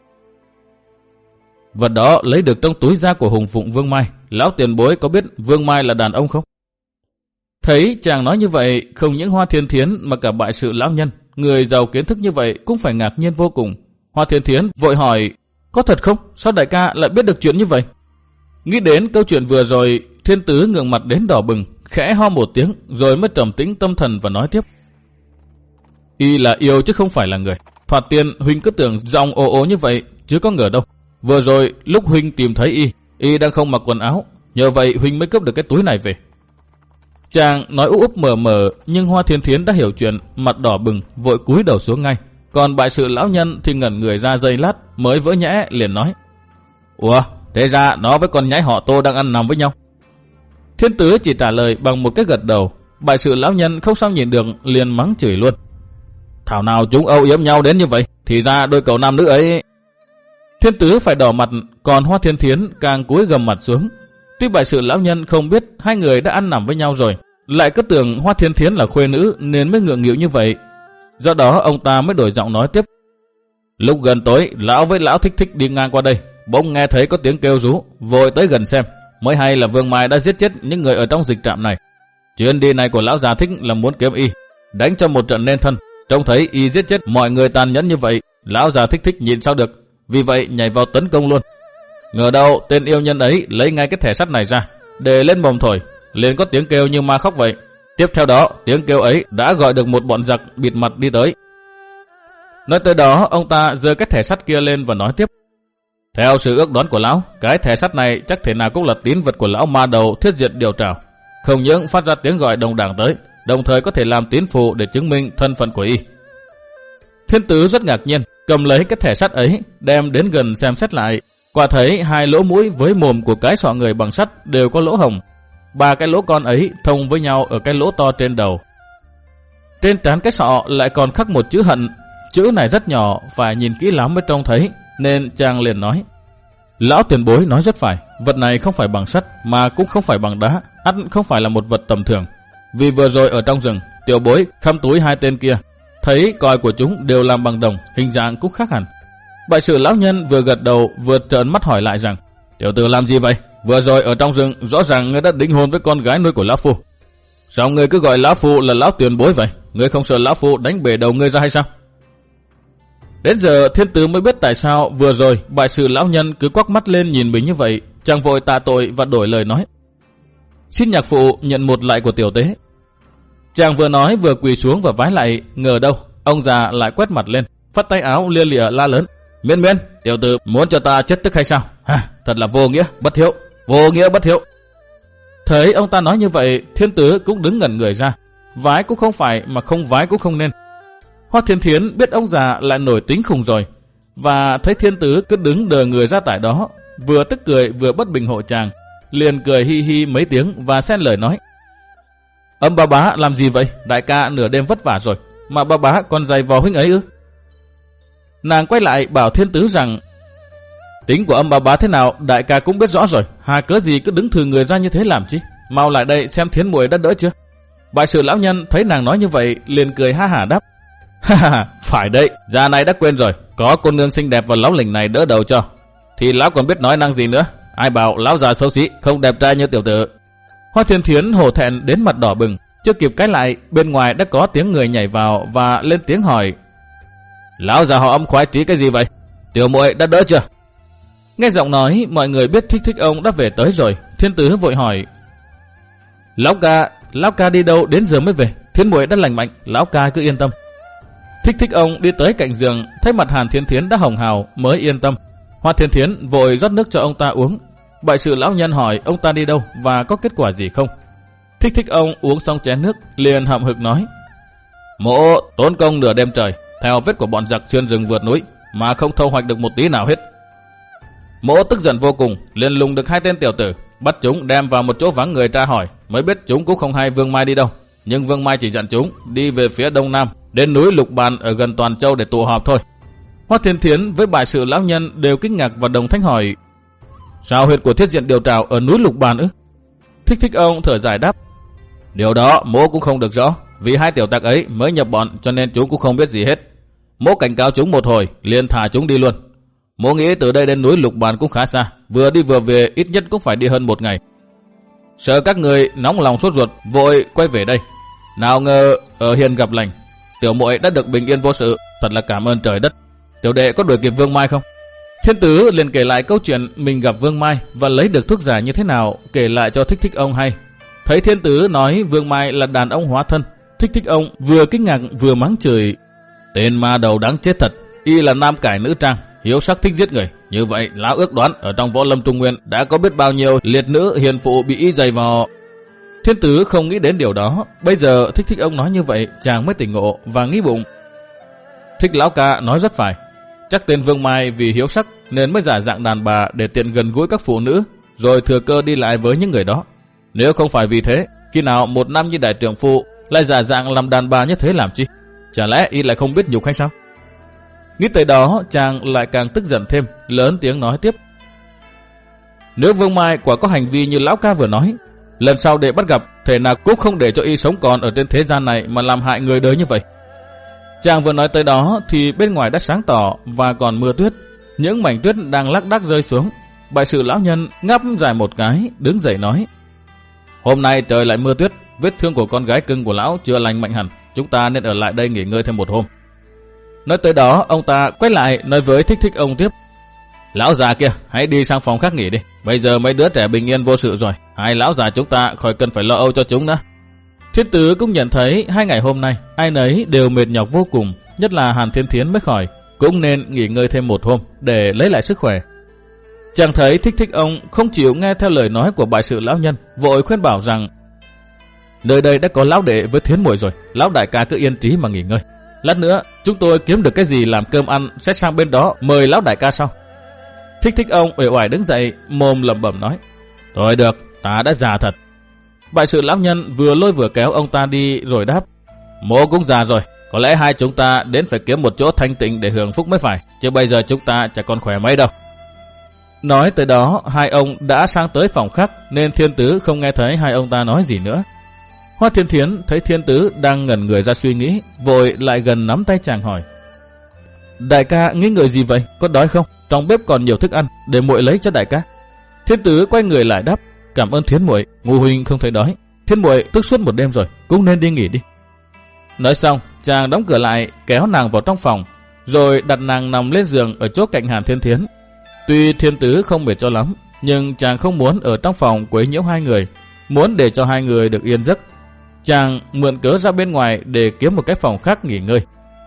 Vật đó lấy được trong túi da của Hùng Phụng Vương Mai. Lão tiền bối có biết Vương Mai là đàn ông không? Thấy chàng nói như vậy, không những Hoa Thiên Thiến mà cả bại sự lão nhân, người giàu kiến thức như vậy, cũng phải ngạc nhiên vô cùng. Hoa Thiên Thiến vội hỏi: Có thật không? Sao đại ca lại biết được chuyện như vậy? Nghĩ đến câu chuyện vừa rồi, Thiên Tử ngượng mặt đến đỏ bừng, khẽ ho một tiếng rồi mới trầm tĩnh tâm thần và nói tiếp: Y là yêu chứ không phải là người. Thoạt tiên huynh cứ tưởng giọng ồ ồ như vậy, chứ có ngờ đâu. Vừa rồi lúc huynh tìm thấy y, y đang không mặc quần áo, nhờ vậy huynh mới cướp được cái túi này về. Chàng nói úp úp mờ mờ, nhưng Hoa Thiên Thiến đã hiểu chuyện, mặt đỏ bừng, vội cúi đầu xuống ngay. Còn bại sự lão nhân thì ngẩn người ra giây lát, mới vỡ nhẽ liền nói: Ủa, thế ra nó với con nhái họ Tô đang ăn nằm với nhau? Thiên Tử chỉ trả lời bằng một cái gật đầu. Bại sự lão nhân không sao nhìn được, liền mắng chửi luôn: Thảo nào chúng âu yếm nhau đến như vậy, thì ra đôi cậu nam nữ ấy. Thiên Tử phải đỏ mặt, còn Hoa Thiên Thiến càng cúi gầm mặt xuống. Tuy bại sự lão nhân không biết hai người đã ăn nằm với nhau rồi, lại cứ tưởng Hoa Thiên Thiến là khuê nữ nên mới ngượng nghịu như vậy. Do đó ông ta mới đổi giọng nói tiếp: Lúc gần tối, lão với lão Thích Thích đi ngang qua đây, bỗng nghe thấy có tiếng kêu rú, vội tới gần xem, mới hay là Vương Mai đã giết chết những người ở trong dịch trạm này. Chuyến đi này của lão già Thích là muốn kiếm y, đánh cho một trận nên thân. Trông thấy y giết chết mọi người tàn nhẫn như vậy, lão già Thích Thích nhìn sao được, vì vậy nhảy vào tấn công luôn. Ngờ đâu tên yêu nhân ấy lấy ngay cái thẻ sắt này ra, để lên mồm thổi, liền có tiếng kêu như ma khóc vậy. Tiếp theo đó, tiếng kêu ấy đã gọi được một bọn giặc bịt mặt đi tới. Nói tới đó, ông ta giơ cái thẻ sắt kia lên và nói tiếp: Theo sự ước đoán của lão, cái thẻ sắt này chắc thể nào cũng là tín vật của lão ma đầu Thiết Diệt Điều Trảo. Không những phát ra tiếng gọi đồng đảng tới, đồng thời có thể làm tín phù để chứng minh thân phận của y. Thiên Tử rất ngạc nhiên, cầm lấy cái thẻ sắt ấy, đem đến gần xem xét lại. Quả thấy hai lỗ mũi với mồm của cái sọ người bằng sắt đều có lỗ hồng. Ba cái lỗ con ấy thông với nhau ở cái lỗ to trên đầu. Trên trán cái sọ lại còn khắc một chữ hận. Chữ này rất nhỏ, phải nhìn kỹ lắm mới trông thấy, nên chàng liền nói: Lão tiền bối nói rất phải, vật này không phải bằng sắt mà cũng không phải bằng đá, ắt không phải là một vật tầm thường. Vì vừa rồi ở trong rừng, tiểu bối khăm túi hai tên kia, thấy còi của chúng đều làm bằng đồng, hình dạng cũng khác hẳn. Bại sự lão nhân vừa gật đầu vừa trợn mắt hỏi lại rằng: Tiểu tử làm gì vậy? Vừa rồi ở trong rừng rõ ràng ngươi đã đính hôn với con gái nuôi của lão phu. Sao ngươi cứ gọi lão phu là lão tiền bối vậy? Ngươi không sợ lão phu đánh bể đầu ngươi ra hay sao? Đến giờ Thiên Tử mới biết tại sao vừa rồi bại sự lão nhân cứ quắc mắt lên nhìn mình như vậy. Chàng vội tạ tội và đổi lời nói: Xin nhạc phụ nhận một lại của tiểu tế. Chàng vừa nói vừa quỳ xuống và vái lại. Ngờ đâu ông già lại quét mặt lên, phất tay áo lia lịa la lớn: Miên miên, tiểu tử muốn cho ta chết tức hay sao? Ha, thật là vô nghĩa bất hiếu, vô nghĩa bất hiếu. Thấy ông ta nói như vậy, Thiên Tứ cũng đứng ngẩn người ra. Vái cũng không phải mà không vái cũng không nên. Hoa Thiên Thiến biết ông già lại nổi tính khùng rồi, và thấy Thiên Tứ cứ đứng đờ người ra tại đó, vừa tức cười vừa bất bình hộ chàng, liền cười hi hi mấy tiếng và xen lời nói: Âm ba bá làm gì vậy? Đại ca nửa đêm vất vả rồi, mà ba bá còn giày vò huynh ấy ư? Nàng quay lại bảo Thiên Tứ rằng: Tính của âm ba bá thế nào đại ca cũng biết rõ rồi, hà cớ gì cứ đứng thừ người ra như thế làm chi? Mau lại đây xem Thiến muội đã đỡ chưa? Bại sự lão nhân thấy nàng nói như vậy liền cười ha hả đáp: Ha ha, phải đấy, già này đã quên rồi, có cô nương xinh đẹp và láo lỉnh này đỡ đầu cho, thì lão còn biết nói năng gì nữa. Ai bảo lão già xấu xí, không đẹp trai như tiểu tử. Hoa Thiên Thiến hổ thẹn đến mặt đỏ bừng, chưa kịp cái lại, bên ngoài đã có tiếng người nhảy vào và lên tiếng hỏi: Lão già họ Âm khoái trí cái gì vậy? Tiểu muội đã đỡ chưa? Nghe giọng nói, mọi người biết Thích Thích ông đã về tới rồi. Thiên Tứ vội hỏi: Lão ca, lão ca đi đâu đến giờ mới về? Thiến muội đã lành mạnh, lão ca cứ yên tâm. Thích Thích ông đi tới cạnh giường, thấy mặt Hàn Thiên Thiến đã hồng hào mới yên tâm. Hoa Thiên Thiến vội rót nước cho ông ta uống. Bại sự lão nhân hỏi ông ta đi đâu và có kết quả gì không. Thích Thích ông uống xong chén nước liền hậm hực nói: Mộ tốn công nửa đêm trời theo vết của bọn giặc xuyên rừng vượt núi mà không thu hoạch được một tí nào hết. Mộ tức giận vô cùng, liền lùng được hai tên tiểu tử, bắt chúng đem vào một chỗ vắng người tra hỏi, mới biết chúng cũng không hay Vương Mai đi đâu. Nhưng Vương Mai chỉ dặn chúng đi về phía đông nam, đến núi Lục Bàn ở gần Toàn Châu để tụ họp thôi. Hoa Thiên Thiến với bại sự lão nhân đều kinh ngạc và đồng thanh hỏi: Sao huyệt của Thiết Diện Điều Trảo ở núi Lục Bàn ư? Thích Thích ông thở dài đáp: Điều đó mỗ cũng không được rõ, vì hai tiểu tặc ấy mới nhập bọn cho nên chúng cũng không biết gì hết. Mỗ cảnh cáo chúng một hồi, liền thả chúng đi luôn. Mỗ nghĩ từ đây đến núi Lục Bàn cũng khá xa, vừa đi vừa về ít nhất cũng phải đi hơn một ngày. Sợ các người nóng lòng sốt ruột vội quay về đây, nào ngờ ở hiền gặp lành, tiểu muội đã được bình yên vô sự, thật là cảm ơn trời đất. Tiểu đệ có đuổi kịp Vương Mai không? Thiên Tứ liền kể lại câu chuyện mình gặp Vương Mai và lấy được thuốc giả như thế nào, kể lại cho Thích Thích ông hay. Thấy Thiên Tứ nói Vương Mai là đàn ông hóa thân, Thích Thích ông vừa kinh ngạc vừa mắng chửi: Tên ma đầu đáng chết thật, y là nam cải nữ trang, hiếu sắc thích giết người. Như vậy lão ước đoán ở trong võ lâm Trung Nguyên đã có biết bao nhiêu liệt nữ hiền phụ bị y giày vò. Thiên Tứ không nghĩ đến điều đó, bây giờ Thích Thích ông nói như vậy chàng mới tỉnh ngộ và nghĩ bụng: Thích lão ca nói rất phải, chắc tên Vương Mai vì hiếu sắc nên mới giả dạng đàn bà để tiện gần gũi các phụ nữ, rồi thừa cơ đi lại với những người đó. Nếu không phải vì thế, khi nào một nam như đại trưởng phu lại giả dạng làm đàn bà như thế làm chi? Chả lẽ y lại không biết nhục hay sao? Nghĩ tới đó, chàng lại càng tức giận thêm, lớn tiếng nói tiếp: Nếu Vương Mai quả có hành vi như lão ca vừa nói, lần sau để bắt gặp, thể nào cũng không để cho y sống còn ở trên thế gian này mà làm hại người đời như vậy. Chàng vừa nói tới đó thì bên ngoài đã sáng tỏ và còn mưa tuyết, những mảnh tuyết đang lác đác rơi xuống. Bại sự lão nhân ngáp dài một cái, đứng dậy nói: Hôm nay trời lại mưa tuyết, vết thương của con gái cưng của lão chưa lành mạnh hẳn, chúng ta nên ở lại đây nghỉ ngơi thêm một hôm. Nói tới đó, ông ta quay lại nói với Thích Thích ông tiếp: Lão già kia, hãy đi sang phòng khác nghỉ đi. Bây giờ mấy đứa trẻ bình yên vô sự rồi, hai lão già chúng ta khỏi cần phải lo âu cho chúng nữa. Thiên Tứ cũng nhận thấy hai ngày hôm nay ai nấy đều mệt nhọc vô cùng, nhất là Hàn Thiên Thiến mới khỏi, cũng nên nghỉ ngơi thêm một hôm để lấy lại sức khỏe. Chàng thấy Thích Thích ông không chịu nghe theo lời nói của bại sự lão nhân, vội khuyên bảo rằng: Nơi đây đã có lão đệ với Thiến muội rồi, lão đại ca cứ yên trí mà nghỉ ngơi. Lát nữa chúng tôi kiếm được cái gì làm cơm ăn sẽ sang bên đó mời lão đại ca sau. Thích Thích ông uể oải đứng dậy, mồm lẩm bẩm nói: Thôi được, ta đã già thật. Bại sự lão nhân vừa lôi vừa kéo ông ta đi rồi đáp: Mỗ cũng già rồi, có lẽ hai chúng ta đến phải kiếm một chỗ thanh tịnh để hưởng phúc mới phải, chứ bây giờ chúng ta chả còn khỏe mấy đâu. Nói tới đó, hai ông đã sang tới phòng khác nên Thiên Tứ không nghe thấy hai ông ta nói gì nữa. Hoa Thiên Thiến thấy Thiên Tứ đang ngẩn người ra suy nghĩ, vội lại gần nắm tay chàng hỏi: Đại ca nghĩ ngợi gì vậy, có đói không? Trong bếp còn nhiều thức ăn, để muội lấy cho đại ca. Thiên Tứ quay người lại đáp: Cảm ơn Thiến muội, Ngô huynh không thấy đói. Thiến muội thức suốt một đêm rồi, cũng nên đi nghỉ đi. Nói xong, chàng đóng cửa lại, kéo nàng vào trong phòng, rồi đặt nàng nằm lên giường ở chỗ cạnh Hàn Thiên Thiến. Tuy Thiên Tứ không mệt cho lắm, nhưng chàng không muốn ở trong phòng quấy nhiễu hai người, muốn để cho hai người được yên giấc. Chàng mượn cớ ra bên ngoài để kiếm một cái phòng khác nghỉ ngơi.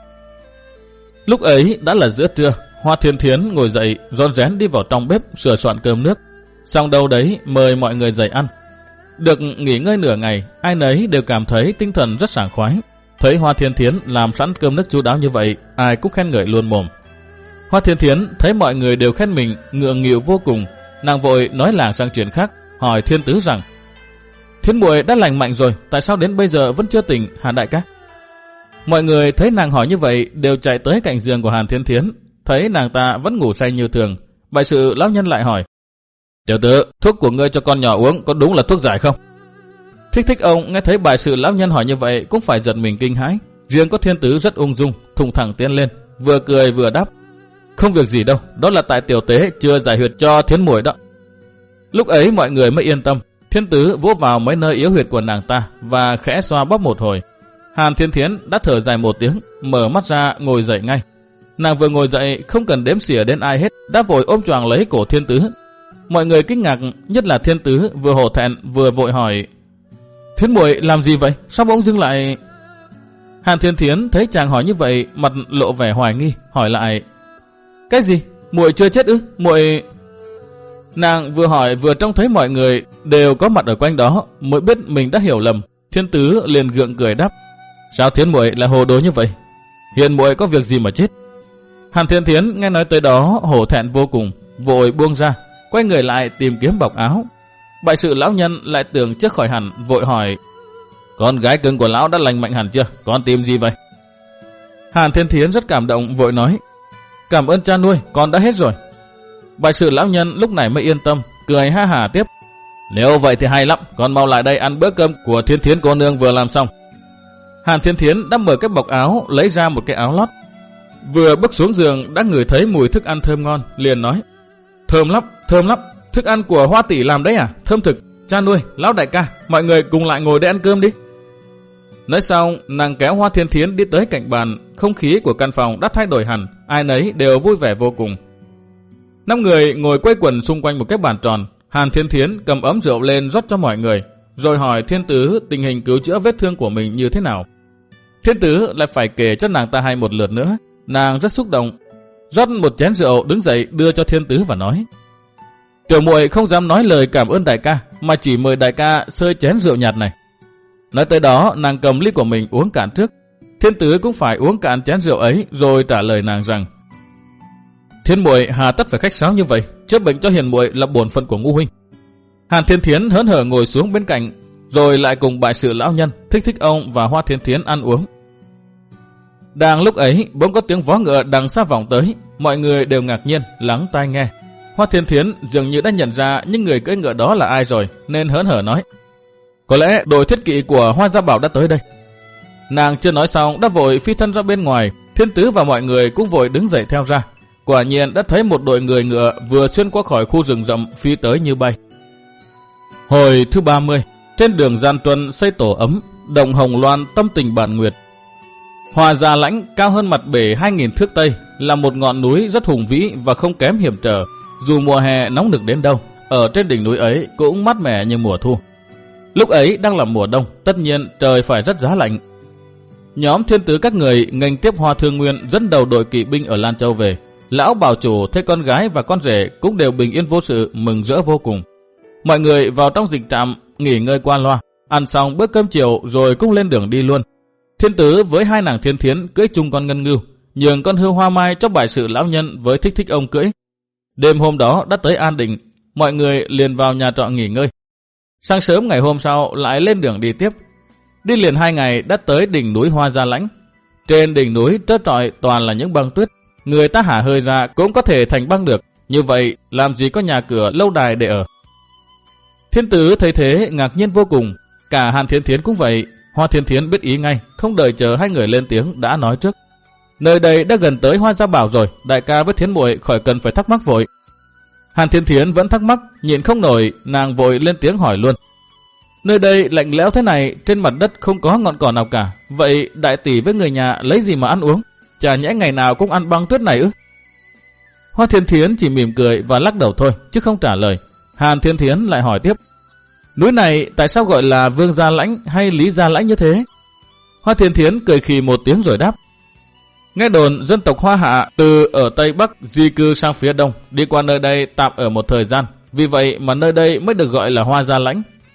Lúc ấy đã là giữa trưa, Hoa Thiên Thiến ngồi dậy rón rén đi vào trong bếp sửa soạn cơm nước, xong đâu đấy mời mọi người dậy ăn. Được nghỉ ngơi nửa ngày, ai nấy đều cảm thấy tinh thần rất sảng khoái. Thấy Hoa Thiên Thiến làm sẵn cơm nước chu đáo như vậy, ai cũng khen ngợi luôn mồm. Hoa Thiên Thiến thấy mọi người đều khen mình, ngượng nghịu vô cùng. Nàng vội nói làng sang chuyện khác, hỏi Thiên Tứ rằng: Thiến muội đã lành mạnh rồi, tại sao đến bây giờ vẫn chưa tỉnh hả đại ca? Mọi người thấy nàng hỏi như vậy đều chạy tới cạnh giường của Hàn Thiên Thiến. Thấy nàng ta vẫn ngủ say như thường, bại sự lão nhân lại hỏi: Tiểu tử, thuốc của ngươi cho con nhỏ uống có đúng là thuốc giải không? Thích Thích ông nghe thấy bại sự lão nhân hỏi như vậy cũng phải giật mình kinh hãi. Riêng có Thiên Tứ rất ung dung, thùng thẳng tiến lên, vừa cười vừa đáp: Không việc gì đâu, đó là tại tiểu tế chưa giải huyệt cho Thiến muội đó. Lúc ấy mọi người mới yên tâm. Thiên Tứ vỗ vào mấy nơi yếu huyệt của nàng ta và khẽ xoa bóp một hồi. Hàn Thiên Thiến đã thở dài một tiếng, mở mắt ra ngồi dậy ngay. Nàng vừa ngồi dậy không cần đếm xỉa đến ai hết, đã vội ôm choàng lấy cổ Thiên Tứ. Mọi người kinh ngạc, nhất là Thiên Tứ vừa hổ thẹn vừa vội hỏi: Thiến muội làm gì vậy? Sao bỗng dưng lại... Hàn Thiên Thiến thấy chàng hỏi như vậy, mặt lộ vẻ hoài nghi, hỏi lại: Cái gì? Muội chưa chết ư? Muội... Nàng vừa hỏi vừa trông thấy mọi người đều có mặt ở quanh đó, mới biết mình đã hiểu lầm. Thiên Tứ liền gượng cười đáp: Sao Thiến muội lại hồ đồ như vậy? Hiện muội có việc gì mà chết? Hàn Thiên Thiến nghe nói tới đó hổ thẹn vô cùng, vội buông ra, quay người lại tìm kiếm bọc áo. Bại sự lão nhân lại tưởng trước khỏi hẳn, vội hỏi: Con gái cưng của lão đã lành mạnh hẳn chưa? Con tìm gì vậy? Hàn Thiên Thiến rất cảm động, vội nói: Cảm ơn cha nuôi, con đã hết rồi. Bại sự lão nhân lúc này mới yên tâm, cười ha hả tiếp: Nếu vậy thì hay lắm, con mau lại đây ăn bữa cơm của Thiên Thiến cô nương vừa làm xong. Hàn Thiên Thiến đã mở cái bọc áo, lấy ra một cái áo lót. Vừa bước xuống giường đã ngửi thấy mùi thức ăn thơm ngon, liền nói: Thơm lắm, thơm lắm, thức ăn của Hoa tỷ làm đấy à? Thơm thực. Cha nuôi, lão đại ca, mọi người cùng lại ngồi để ăn cơm đi. Nói xong, nàng kéo Hoa Thiên Thiến đi tới cạnh bàn. Không khí của căn phòng đã thay đổi hẳn, ai nấy đều vui vẻ vô cùng. Năm người ngồi quây quần xung quanh một cái bàn tròn. Hàn Thiên Thiến cầm ấm rượu lên rót cho mọi người, rồi hỏi Thiên Tứ tình hình cứu chữa vết thương của mình như thế nào. Thiên Tứ lại phải kể cho nàng ta hay một lượt nữa. Nàng rất xúc động, rót một chén rượu đứng dậy đưa cho Thiên Tứ và nói: Tiểu muội không dám nói lời cảm ơn đại ca, mà chỉ mời đại ca sơi chén rượu nhạt này. Nói tới đó, nàng cầm ly của mình uống cạn trước. Thiên Tứ cũng phải uống cạn chén rượu ấy, rồi trả lời nàng rằng: Thiên muội hà tất phải khách sáo như vậy, chữa bệnh cho hiền muội là bổn phận của Ngũ huynh. Hàn Thiên Thiến hớn hở ngồi xuống bên cạnh, rồi lại cùng bại sự lão nhân, Thích Thích ông và Hoa Thiên Thiến ăn uống. Đang lúc ấy, bỗng có tiếng vó ngựa đằng xa vọng tới, mọi người đều ngạc nhiên lắng tai nghe. Hoa Thiên Thiến dường như đã nhận ra những người cưỡi ngựa đó là ai rồi, nên hớn hở nói: Có lẽ đội thiết kỵ của Hoa Gia Bảo đã tới đây. Nàng chưa nói xong đã vội phi thân ra bên ngoài. Thiên Tứ và mọi người cũng vội đứng dậy theo ra. Quả nhiên đã thấy một đội người ngựa vừa xuyên qua khỏi khu rừng rậm phi tới như bay. Hồi thứ ba mươi, trên đường Gian Truân xây tổ ấm, đồng Hồng Loan tâm tình bản nguyệt. Hoa Gia Lãnh cao hơn mặt bể hai nghìn thước tây, là một ngọn núi rất hùng vĩ và không kém hiểm trở. Dù mùa hè nóng nực đến đâu, ở trên đỉnh núi ấy cũng mát mẻ như mùa thu. Lúc ấy đang là mùa đông, tất nhiên trời phải rất giá lạnh. Nhóm Thiên Tứ các người nghênh tiếp Hoa Thương Nguyên dẫn đầu đội kỵ binh ở Lan Châu về. Lão bảo chủ thấy con gái và con rể cũng đều bình yên vô sự, mừng rỡ vô cùng. Mọi người vào trong dịch trạm nghỉ ngơi qua loa, ăn xong bữa cơm chiều rồi cũng lên đường đi luôn. Thiên Tứ với hai nàng Thiên Thiến cưỡi chung con ngân ngưu, nhường con hươu Hoa Mai cho bại sự lão nhân với Thích Thích ông cưỡi. Đêm hôm đó đã tới An Định, mọi người liền vào nhà trọ nghỉ ngơi. Sáng sớm ngày hôm sau lại lên đường đi tiếp. Đi liền hai ngày đã tới đỉnh núi Hoa Gia Lãnh. Trên đỉnh núi trơ trọi toàn là những băng tuyết, người ta hả hơi ra cũng có thể thành băng được. Như vậy làm gì có nhà cửa lâu đài để ở. Thiên Tứ thấy thế ngạc nhiên vô cùng, cả Hàn Thiên Thiến cũng vậy. Hoa Thiên Thiến biết ý ngay, không đợi chờ hai người lên tiếng đã nói trước: Nơi đây đã gần tới Hoa Gia Bảo rồi, đại ca với Thiến muội khỏi cần phải thắc mắc vội. Hàn Thiên Thiến vẫn thắc mắc, nhịn không nổi, nàng vội lên tiếng hỏi luôn: Nơi đây lạnh lẽo thế này, trên mặt đất không có ngọn cỏ nào cả, vậy đại tỷ với người nhà lấy gì mà ăn uống? Chả nhẽ ngày nào cũng ăn băng tuyết này ư? Hoa Thiên Thiến chỉ mỉm cười và lắc đầu thôi, chứ không trả lời. Hàn Thiên Thiến lại hỏi tiếp: Núi này tại sao gọi là Vương Gia Lãnh hay Lý Gia Lãnh như thế? Hoa Thiên Thiến cười khì một tiếng rồi đáp: Nghe đồn dân tộc Hoa Hạ từ ở Tây Bắc di cư sang phía Đông, đi qua nơi đây tạm ở một thời gian, vì vậy mà nơi đây mới được gọi là Hoa Gia Lãnh.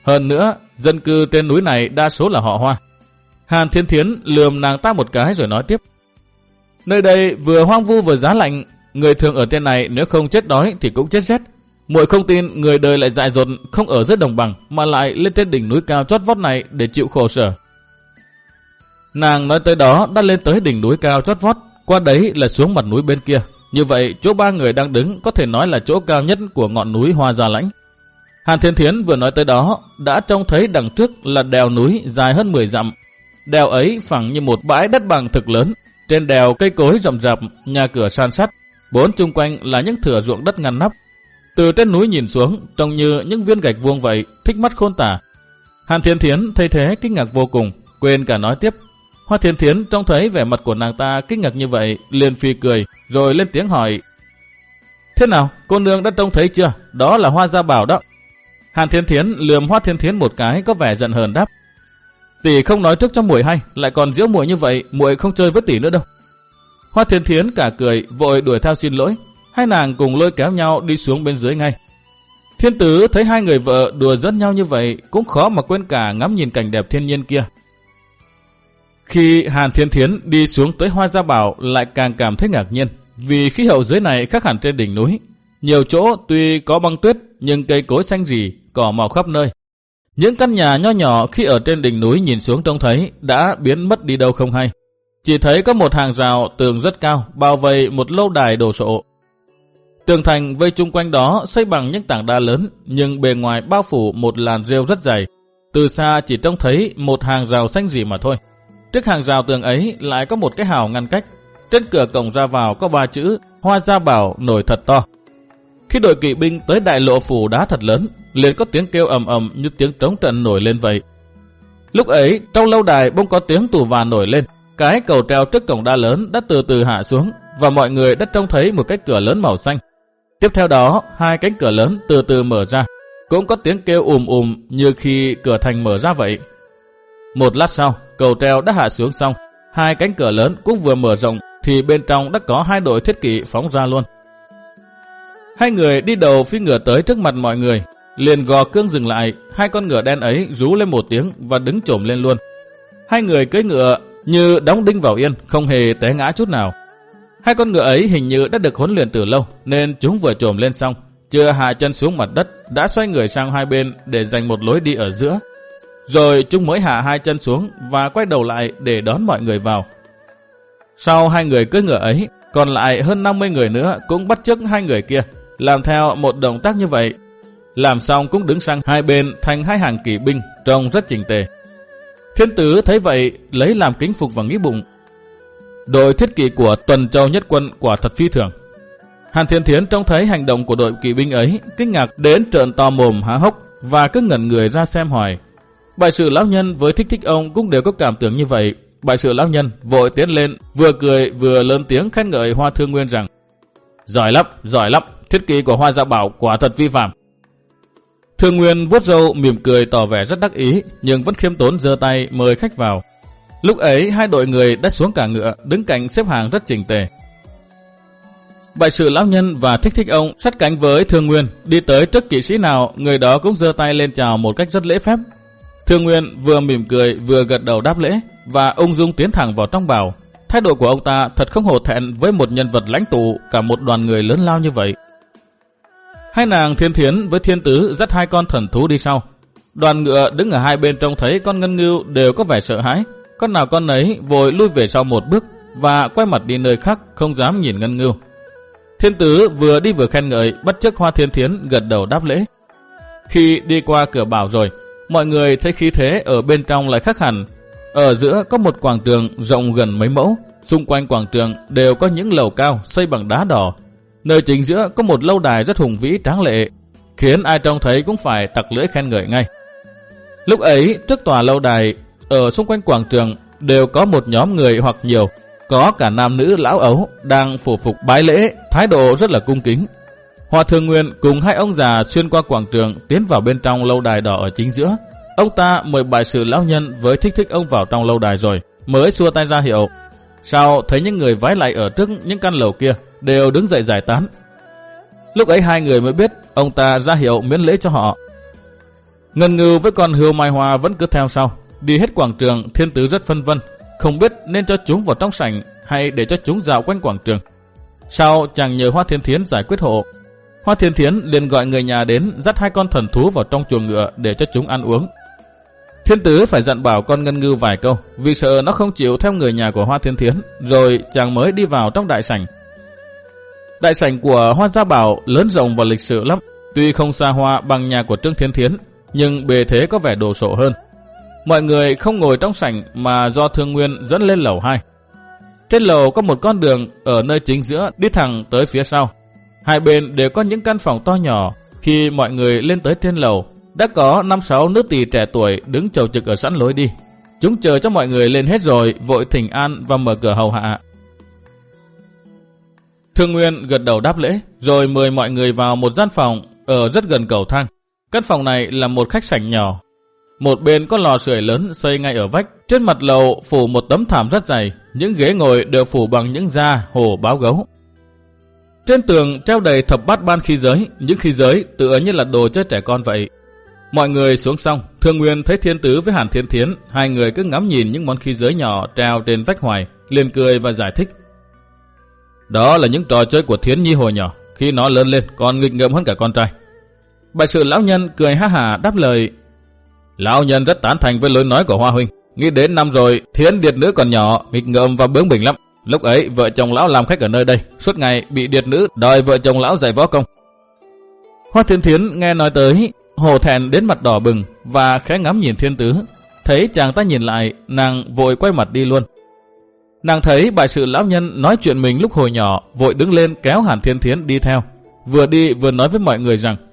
Hơn nữa, dân cư trên núi này đa số là họ Hoa. Hàn Thiên Thiến lườm nàng ta một cái rồi nói tiếp. Nơi đây vừa hoang vu vừa giá lạnh, người thường ở trên này nếu không chết đói thì cũng chết rét. Muội không tin người đời lại dại dột không ở dưới đồng bằng mà lại lên trên đỉnh núi cao chót vót này để chịu khổ sở. Nàng nói tới đó đã lên tới đỉnh núi cao chót vót, qua đấy là xuống mặt núi bên kia. Như vậy chỗ ba người đang đứng có thể nói là chỗ cao nhất của ngọn núi Hoa Gia Lãnh. Hàn Thiên Thiến vừa nói tới đó đã trông thấy đằng trước là đèo núi dài hơn mười dặm. Đèo ấy phẳng như một bãi đất bằng thực lớn. Trên đèo cây cối rậm rạp, nhà cửa san sát, bốn chung quanh là những thửa ruộng đất ngăn nắp. Từ trên núi nhìn xuống trông như những viên gạch vuông vậy, thích mắt khôn tả. Hàn Thiên Thiến thấy thế kinh ngạc vô cùng, quên cả nói tiếp. Hoa Thiên Thiến trông thấy vẻ mặt của nàng ta kinh ngạc như vậy, liền phi cười, rồi lên tiếng hỏi. Thế nào, cô nương đã trông thấy chưa? Đó là Hoa Gia Bảo đó. Hàn Thiên Thiến lườm Hoa Thiên Thiến một cái có vẻ giận hờn đáp. Tỷ không nói trước cho muội hay, lại còn giễu muội như vậy, muội không chơi với tỷ nữa đâu. Hoa Thiên Thiến cả cười, vội đuổi theo xin lỗi. Hai nàng cùng lôi kéo nhau đi xuống bên dưới ngay. Thiên Tứ thấy hai người vợ đùa giỡn nhau như vậy, cũng khó mà quên cả ngắm nhìn cảnh đẹp thiên nhiên kia. Khi Hàn Thiên Thiến đi xuống tới Hoa Gia Bảo lại càng cảm thấy ngạc nhiên, vì khí hậu dưới này khác hẳn trên đỉnh núi. Nhiều chỗ tuy có băng tuyết, nhưng cây cối xanh rì, cỏ mọc khắp nơi. Những căn nhà nho nhỏ khi ở trên đỉnh núi nhìn xuống trông thấy đã biến mất đi đâu không hay. Chỉ thấy có một hàng rào tường rất cao bao vây một lâu đài đồ sộ. Tường thành vây chung quanh đó xây bằng những tảng đá lớn, nhưng bề ngoài bao phủ một làn rêu rất dày. Từ xa chỉ trông thấy một hàng rào xanh rì mà thôi. Trước hàng rào tường ấy lại có một cái hào ngăn cách. Trên cửa cổng ra vào có ba chữ Hoa Gia Bảo nổi thật to. Khi đội kỵ binh tới đại lộ phủ đá thật lớn, liền có tiếng kêu ầm ầm như tiếng trống trận nổi lên vậy. Lúc ấy trong lâu đài bỗng có tiếng tù và nổi lên. Cái cầu treo trước cổng đá lớn đã từ từ hạ xuống và mọi người đã trông thấy một cái cửa lớn màu xanh. Tiếp theo đó hai cánh cửa lớn từ từ mở ra, cũng có tiếng kêu ùm ùm như khi cửa thành mở ra vậy. Một lát sau cầu treo đã hạ xuống xong, hai cánh cửa lớn cũng vừa mở rộng thì bên trong đã có hai đội thiết kỵ phóng ra luôn. Hai người đi đầu phi ngựa tới trước mặt mọi người, liền gò cương dừng lại. Hai con ngựa đen ấy rú lên một tiếng và đứng chồm lên luôn. Hai người cưỡi ngựa như đóng đinh vào yên, không hề té ngã chút nào. Hai con ngựa ấy hình như đã được huấn luyện từ lâu, nên chúng vừa chồm lên xong, chưa hạ chân xuống mặt đất, đã xoay người sang hai bên để dành một lối đi ở giữa. Rồi chúng mới hạ hai chân xuống và quay đầu lại để đón mọi người vào. Sau hai người cưỡi ngựa ấy, còn lại hơn năm mươi người nữa cũng bắt chước hai người kia, làm theo một động tác như vậy. Làm xong cũng đứng sang hai bên thành hai hàng kỵ binh, trông rất chỉnh tề. Thiên Tứ thấy vậy lấy làm kính phục và nghĩ bụng. Đội thiết kỵ của Tuần Châu Nhất Quân quả thật phi thường. Hàn Thiên Thiến trông thấy hành động của đội kỵ binh ấy, kinh ngạc đến trợn to mồm há hốc và cứ ngẩn người ra xem hỏi. Bại sự lão nhân với Thích Thích ông cũng đều có cảm tưởng như vậy. Bại sự lão nhân vội tiến lên, vừa cười vừa lớn tiếng khen ngợi Hoa Thương Nguyên rằng: Giỏi lắm, giỏi lắm, thiết kỵ của Hoa Gia Bảo quả thật vi phạm. Thương Nguyên vuốt râu mỉm cười tỏ vẻ rất đắc ý, nhưng vẫn khiêm tốn giơ tay mời khách vào. Lúc ấy hai đội người đã xuống cả ngựa, đứng cạnh xếp hàng rất chỉnh tề. Bại sự lão nhân và Thích Thích ông sát cánh với Thương Nguyên, đi tới trước kỵ sĩ nào, người đó cũng giơ tay lên chào một cách rất lễ phép. Thương Nguyên vừa mỉm cười vừa gật đầu đáp lễ và ung dung tiến thẳng vào trong bảo. Thái độ của ông ta thật không hổ thẹn với một nhân vật lãnh tụ cả một đoàn người lớn lao như vậy. Hai nàng Thiên Thiến với Thiên Tứ dắt hai con thần thú đi sau. Đoàn ngựa đứng ở hai bên trông thấy con ngân ngưu đều có vẻ sợ hãi. Con nào con nấy vội lui về sau một bước và quay mặt đi nơi khác, không dám nhìn ngân ngưu. Thiên Tứ vừa đi vừa khen ngợi, bắt chước Hoa Thiên Thiến gật đầu đáp lễ. Khi đi qua cửa bảo rồi, mọi người thấy khí thế ở bên trong lại khác hẳn. Ở giữa có một quảng trường rộng gần mấy mẫu, xung quanh quảng trường đều có những lầu cao xây bằng đá đỏ. Nơi chính giữa có một lâu đài rất hùng vĩ tráng lệ, khiến ai trông thấy cũng phải tặc lưỡi khen ngợi ngay. Lúc ấy trước tòa lâu đài, ở xung quanh quảng trường đều có một nhóm người hoặc nhiều, có cả nam nữ lão ấu đang phủ phục bái lễ, thái độ rất là cung kính. Hoa Thương Nguyên cùng hai ông già xuyên qua quảng trường tiến vào bên trong lâu đài đỏ ở chính giữa. Ông ta mời bại sự lão nhân với Thích Thích ông vào trong lâu đài rồi mới xua tay ra hiệu. Sau thấy những người vái lại ở trước những căn lầu kia đều đứng dậy giải tán. Lúc ấy hai người mới biết ông ta ra hiệu miễn lễ cho họ. Ngân Ngưu với con hươu Mai Hoa vẫn cứ theo sau. Đi hết quảng trường, Thiên Tứ rất phân vân, không biết nên cho chúng vào trong sảnh hay để cho chúng dạo quanh quảng trường. Sau chàng nhờ Hoa Thiên Thiến giải quyết hộ. Hoa Thiên Thiến liền gọi người nhà đến dắt hai con thần thú vào trong chuồng ngựa để cho chúng ăn uống. Thiên Tứ phải dặn bảo con Ngân Ngưu vài câu vì sợ nó không chịu theo người nhà của Hoa Thiên Thiến, rồi chàng mới đi vào trong đại sảnh. Đại sảnh của Hoa Gia Bảo lớn rộng và lịch sự lắm, tuy không xa hoa bằng nhà của Trương Thiên Thiến, nhưng bề thế có vẻ đồ sộ hơn. Mọi người không ngồi trong sảnh mà do Thương Nguyên dẫn lên lầu hai. Trên lầu có một con đường ở nơi chính giữa đi thẳng tới phía sau. Hai bên đều có những căn phòng to nhỏ. Khi mọi người lên tới trên lầu, đã có năm sáu nữ tỳ trẻ tuổi đứng chầu trực ở sẵn lối đi. Chúng chờ cho mọi người lên hết rồi, vội thỉnh an và mở cửa hầu hạ. Thương Nguyên gật đầu đáp lễ, rồi mời mọi người vào một gian phòng ở rất gần cầu thang. Căn phòng này là một khách sảnh nhỏ. Một bên có lò sưởi lớn xây ngay ở vách. Trên mặt lầu phủ một tấm thảm rất dày, những ghế ngồi đều phủ bằng những da hổ báo gấu. Trên tường treo đầy thập bát ban khí giới, những khí giới tựa như là đồ chơi trẻ con vậy. Mọi người xuống xong, Thương Nguyên thấy Thiên Tứ với Hàn Thiên Thiến, hai người cứ ngắm nhìn những món khí giới nhỏ treo trên vách hoài, liền cười và giải thích. Đó là những trò chơi của Thiến Nhi hồi nhỏ, khi nó lớn lên còn nghịch ngợm hơn cả con trai. Bạch Sự lão nhân cười ha hả đáp lời. Lão nhân rất tán thành với lối nói của Hoa huynh. Nghĩ đến năm rồi, Thiến điệt nữ còn nhỏ, nghịch ngợm và bướng bỉnh lắm. Lúc ấy vợ chồng lão làm khách ở nơi đây, suốt ngày bị điệt nữ đòi vợ chồng lão dạy võ công. Hoa Thiên Thiến nghe nói tới, hổ thẹn đến mặt đỏ bừng và khẽ ngắm nhìn Thiên Tứ. Thấy chàng ta nhìn lại, nàng vội quay mặt đi luôn. Nàng thấy Bạch Sự lão nhân nói chuyện mình lúc hồi nhỏ, vội đứng lên kéo Hàn Thiên Thiến đi theo. Vừa đi vừa nói với mọi người rằng: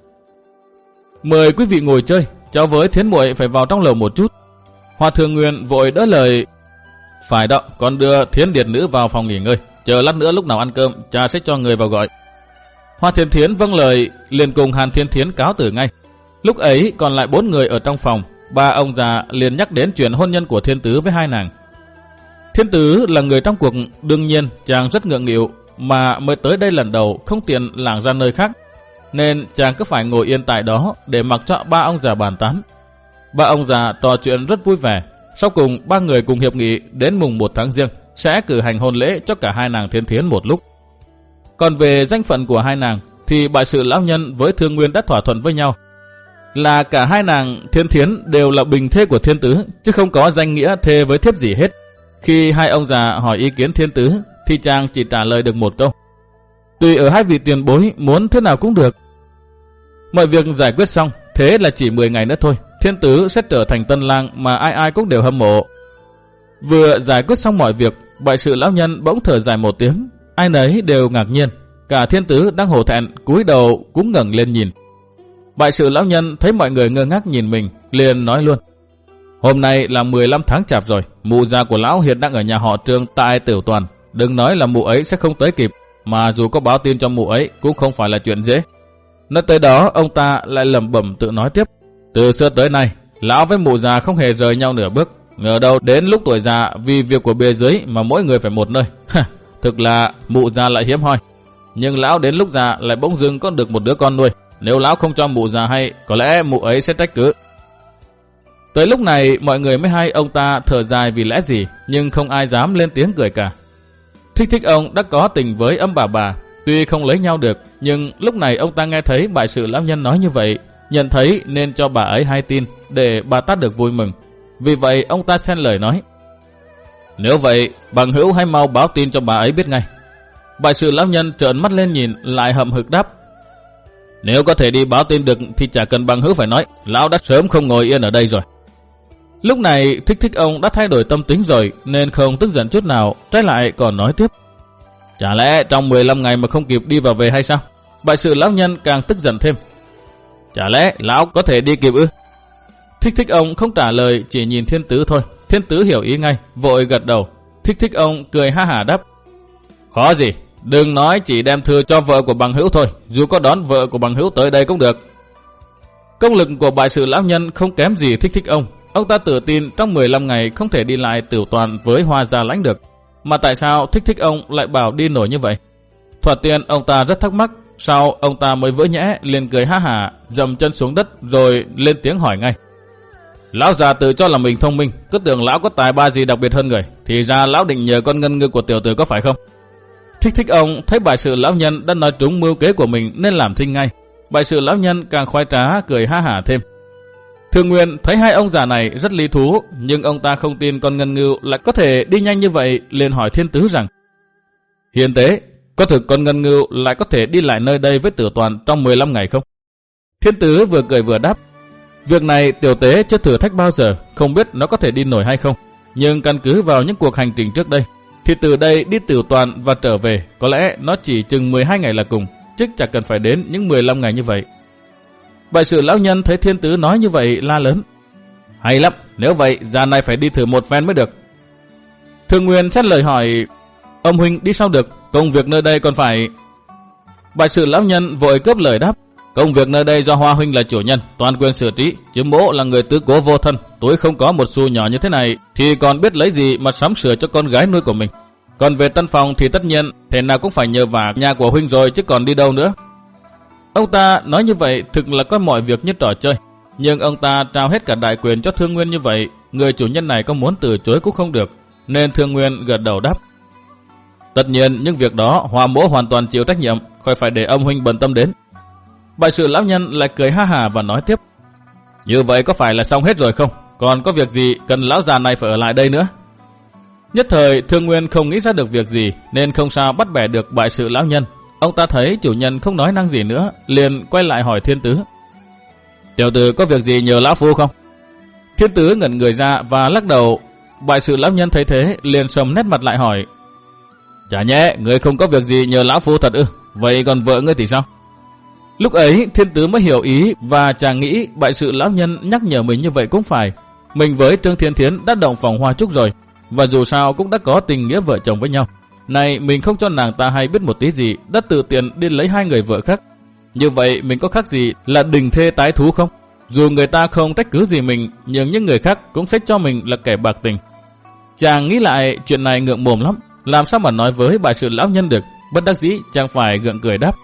Mời quý vị ngồi chơi, cháu với Thiến muội phải vào trong lầu một chút. Hoa Thương Nguyên vội đỡ lời. Phải đó, con đưa Thiến điệt nữ vào phòng nghỉ ngơi, chờ lát nữa lúc nào ăn cơm, cha sẽ cho người vào gọi. Hoa Thiên Thiến vâng lời, liền cùng Hàn Thiên Thiến cáo từ ngay. Lúc ấy còn lại bốn người ở trong phòng, ba ông già liền nhắc đến chuyện hôn nhân của Thiên Tứ với hai nàng. Thiên Tứ là người trong cuộc, đương nhiên chàng rất ngượng nghịu, mà mới tới đây lần đầu không tiện lảng ra nơi khác, nên chàng cứ phải ngồi yên tại đó để mặc cho ba ông già bàn tán. Ba ông già trò chuyện rất vui vẻ. Sau cùng ba người cùng hiệp nghị đến mùng một tháng Giêng sẽ cử hành hôn lễ cho cả hai nàng Thiên Thiến một lúc. Còn về danh phận của hai nàng thì Bạch Sự lão nhân với Thương Nguyên đã thỏa thuận với nhau là cả hai nàng Thiên Thiến đều là bình thê của Thiên Tứ, chứ không có danh nghĩa thê với thiếp gì hết. Khi hai ông già hỏi ý kiến Thiên Tứ thì chàng chỉ trả lời được một câu: Tùy ở hai vị tiền bối muốn thế nào cũng được. Mọi việc giải quyết xong, thế là chỉ mười ngày nữa thôi, Thiên Tứ sẽ trở thành tân lang mà ai ai cũng đều hâm mộ. Vừa giải quyết xong mọi việc, Bạch Sự lão nhân bỗng thở dài một tiếng, ai nấy đều ngạc nhiên. Cả Thiên Tứ đang hổ thẹn cúi đầu cũng ngẩng lên nhìn. Bạch Sự lão nhân thấy mọi người ngơ ngác nhìn mình, liền nói luôn: Hôm nay là mười lăm tháng chạp rồi, mụ già của lão hiện đang ở nhà họ Trương tại Tiểu Toàn. Đừng nói là mụ ấy sẽ không tới kịp, mà dù có báo tin cho mụ ấy cũng không phải là chuyện dễ. Nói tới đó, ông ta lại lẩm bẩm tự nói tiếp: Từ xưa tới nay, lão với mụ già không hề rời nhau nửa bước. Ngờ đâu đến lúc tuổi già vì việc của bề dưới mà mỗi người phải một nơi. Thực là mụ già lại hiếm hoi. Nhưng lão đến lúc già lại bỗng dưng có được một đứa con nuôi. Nếu lão không cho mụ già hay, có lẽ mụ ấy sẽ trách cứ. Tới lúc này mọi người mới hay ông ta thở dài vì lẽ gì, nhưng không ai dám lên tiếng cười cả. Thích Thích ông đã có tình với Âm bà bà, tuy không lấy nhau được, nhưng lúc này ông ta nghe thấy Bạch Sự lão nhân nói như vậy, nhận thấy nên cho bà ấy hay tin để bà ta được vui mừng. Vì vậy ông ta xen lời nói: Nếu vậy, bằng hữu hãy mau báo tin cho bà ấy biết ngay. Bạch Sự lão nhân trợn mắt lên nhìn, lại hậm hực đáp: Nếu có thể đi báo tin được thì chả cần bằng hữu phải nói, lão đã sớm không ngồi yên ở đây rồi. Lúc này Thích Thích ông đã thay đổi tâm tính rồi, nên không tức giận chút nào, trái lại còn nói tiếp: Chả lẽ trong mười lăm ngày mà không kịp đi và về hay sao? Bạch Sự lão nhân càng tức giận thêm: Chả lẽ lão có thể đi kịp ư? Thích Thích ông không trả lời, chỉ nhìn Thiên Tứ thôi. Thiên Tứ hiểu ý ngay, vội gật đầu. Thích Thích ông cười ha hả đáp: Khó gì, đừng nói chỉ đem thư cho vợ của bằng hữu thôi, dù có đón vợ của bằng hữu tới đây cũng được. Công lực của Bạch Sự lão nhân không kém gì Thích Thích ông. Ông ta tự tin trong mười lăm ngày không thể đi lại Tiểu Toàn với Hoa Gia lãnh được. Mà tại sao Thích Thích ông lại bảo đi nổi như vậy? Thoạt tiên ông ta rất thắc mắc, Sau ông ta mới vỡ nhẽ, liền cười ha hả, dầm chân xuống đất rồi lên tiếng hỏi ngay. Lão già tự cho là mình thông minh, cứ tưởng lão có tài ba gì đặc biệt hơn người, thì ra lão định nhờ con ngân ngư của tiểu tử có phải không? Thích thích ông thấy bại sự lão nhân đã nói trúng mưu kế của mình nên làm thinh ngay. Bại sự lão nhân càng khoái trá cười ha hả thêm. Thương Nguyên thấy hai ông già này rất lý thú, nhưng ông ta không tin con ngân ngưu lại có thể đi nhanh như vậy, liền hỏi Thiên Tứ rằng: Hiền tế, có thực con ngân ngưu lại có thể đi lại nơi đây với Tử Toàn trong mười lăm ngày không? Thiên Tứ vừa cười vừa đáp: Việc này tiểu tế chưa thử thách bao giờ, không biết nó có thể đi nổi hay không. Nhưng căn cứ vào những cuộc hành trình trước đây, thì từ đây đi Tử Toàn và trở về, có lẽ nó chỉ chừng mười hai ngày là cùng, chứ chẳng cần phải đến những mười lăm ngày như vậy. Bại sự lão nhân thấy Thiên Tứ nói như vậy la lớn: Hay lắm, nếu vậy già này phải đi thử một phen mới được. Thương Nguyên xét lời hỏi: Ông huynh đi sao được, công việc nơi đây còn phải... Bại sự lão nhân vội cướp lời đáp: Công việc nơi đây do Hoa huynh là chủ nhân, toàn quyền xử trí, chứ mỗ là người tứ cố vô thân, tối không có một xu nhỏ như thế này thì còn biết lấy gì mà sắm sửa cho con gái nuôi của mình. Còn về tân phòng thì tất nhiên thế nào cũng phải nhờ vả nhà của huynh rồi, chứ còn đi đâu nữa. Ông ta nói như vậy thực là coi mọi việc như trò chơi, nhưng ông ta trao hết cả đại quyền cho Thương Nguyên như vậy, người chủ nhân này có muốn từ chối cũng không được, nên Thương Nguyên gật đầu đáp: Tất nhiên những việc đó Hoa mỗ hoàn toàn chịu trách nhiệm, khỏi phải để ông huynh bận tâm đến. Bại sự lão nhân lại cười ha hả và nói tiếp: Như vậy có phải là xong hết rồi không? Còn có việc gì cần lão già này phải ở lại đây nữa? Nhất thời Thương Nguyên không nghĩ ra được việc gì, nên không sao bắt bẻ được bại sự lão nhân. Ông ta thấy chủ nhân không nói năng gì nữa, liền quay lại hỏi Thiên Tứ: Tiểu tử có việc gì nhờ lão phu không? Thiên Tứ ngẩn người ra và lắc đầu. Bại sự lão nhân thấy thế liền sầm nét mặt lại hỏi: Chả nhẽ người không có việc gì nhờ lão phu thật ư? Vậy còn vợ ngươi thì sao? Lúc ấy Thiên Tứ mới hiểu ý, và chàng nghĩ bại sự lão nhân nhắc nhở mình như vậy cũng phải. Mình với Trương Thiên Thiến đã động phòng hoa trúc rồi, và dù sao cũng đã có tình nghĩa vợ chồng với nhau. Này mình không cho nàng ta hay biết một tí gì, đã tự tiện đi lấy hai người vợ khác. Như vậy mình có khác gì là đình thê tái thú không? Dù người ta không trách cứ gì mình, nhưng những người khác cũng sẽ cho mình là kẻ bạc tình. Chàng nghĩ lại chuyện này ngượng mồm lắm, làm sao mà nói với bại sự lão nhân được. Bất đắc dĩ chàng phải gượng cười đáp: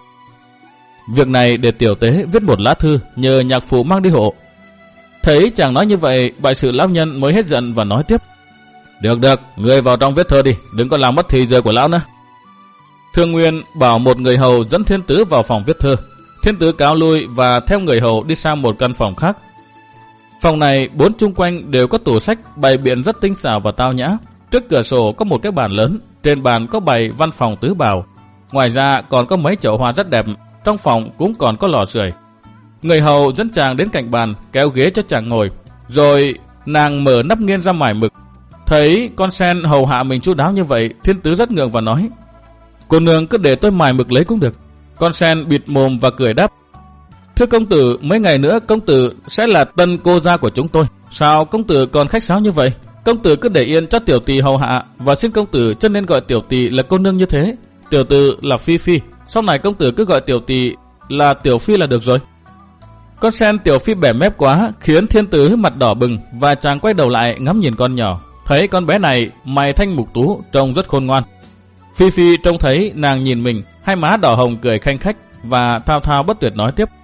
Việc này để tiểu tế viết một lá thư nhờ nhạc phụ mang đi hộ. Thấy chàng nói như vậy, bại sự lão nhân mới hết giận và nói tiếp: Được được, người vào trong viết thơ đi, đừng có làm mất thì giờ của lão nữa. Thương Nguyên bảo một người hầu dẫn Thiên Tứ vào phòng viết thơ. Thiên Tứ cáo lui và theo người hầu đi sang một căn phòng khác. Phòng này bốn chung quanh đều có tủ sách bày biện rất tinh xảo và tao nhã. Trước cửa sổ có một cái bàn lớn, trên bàn có bày văn phòng tứ bào. Ngoài ra còn có mấy chậu hoa rất đẹp, trong phòng cũng còn có lò sưởi. Người hầu dẫn chàng đến cạnh bàn, kéo ghế cho chàng ngồi, rồi nàng mở nắp nghiên ra mài mực. Thấy con sen hầu hạ mình chu đáo như vậy, Thiên Tứ rất ngượng và nói: Cô nương cứ để tôi mài mực lấy cũng được. Con sen bịt mồm và cười đáp: Thưa công tử, mấy ngày nữa công tử sẽ là tân cô gia của chúng tôi. Sao công tử còn khách sáo như vậy? Công tử cứ để yên cho tiểu tỳ hầu hạ, và xin công tử cho nên gọi tiểu tỳ là cô nương như thế. Tiểu tử là Phi Phi, sau này công tử cứ gọi tiểu tỳ là Tiểu Phi là được rồi. Con sen Tiểu Phi bẻ mép quá, khiến Thiên Tứ mặt đỏ bừng, và chàng quay đầu lại ngắm nhìn con nhỏ. Thấy con bé này mày thanh mục tú, trông rất khôn ngoan. Phi Phi trông thấy nàng nhìn mình, hai má đỏ hồng cười khanh khách, và thao thao bất tuyệt nói tiếp: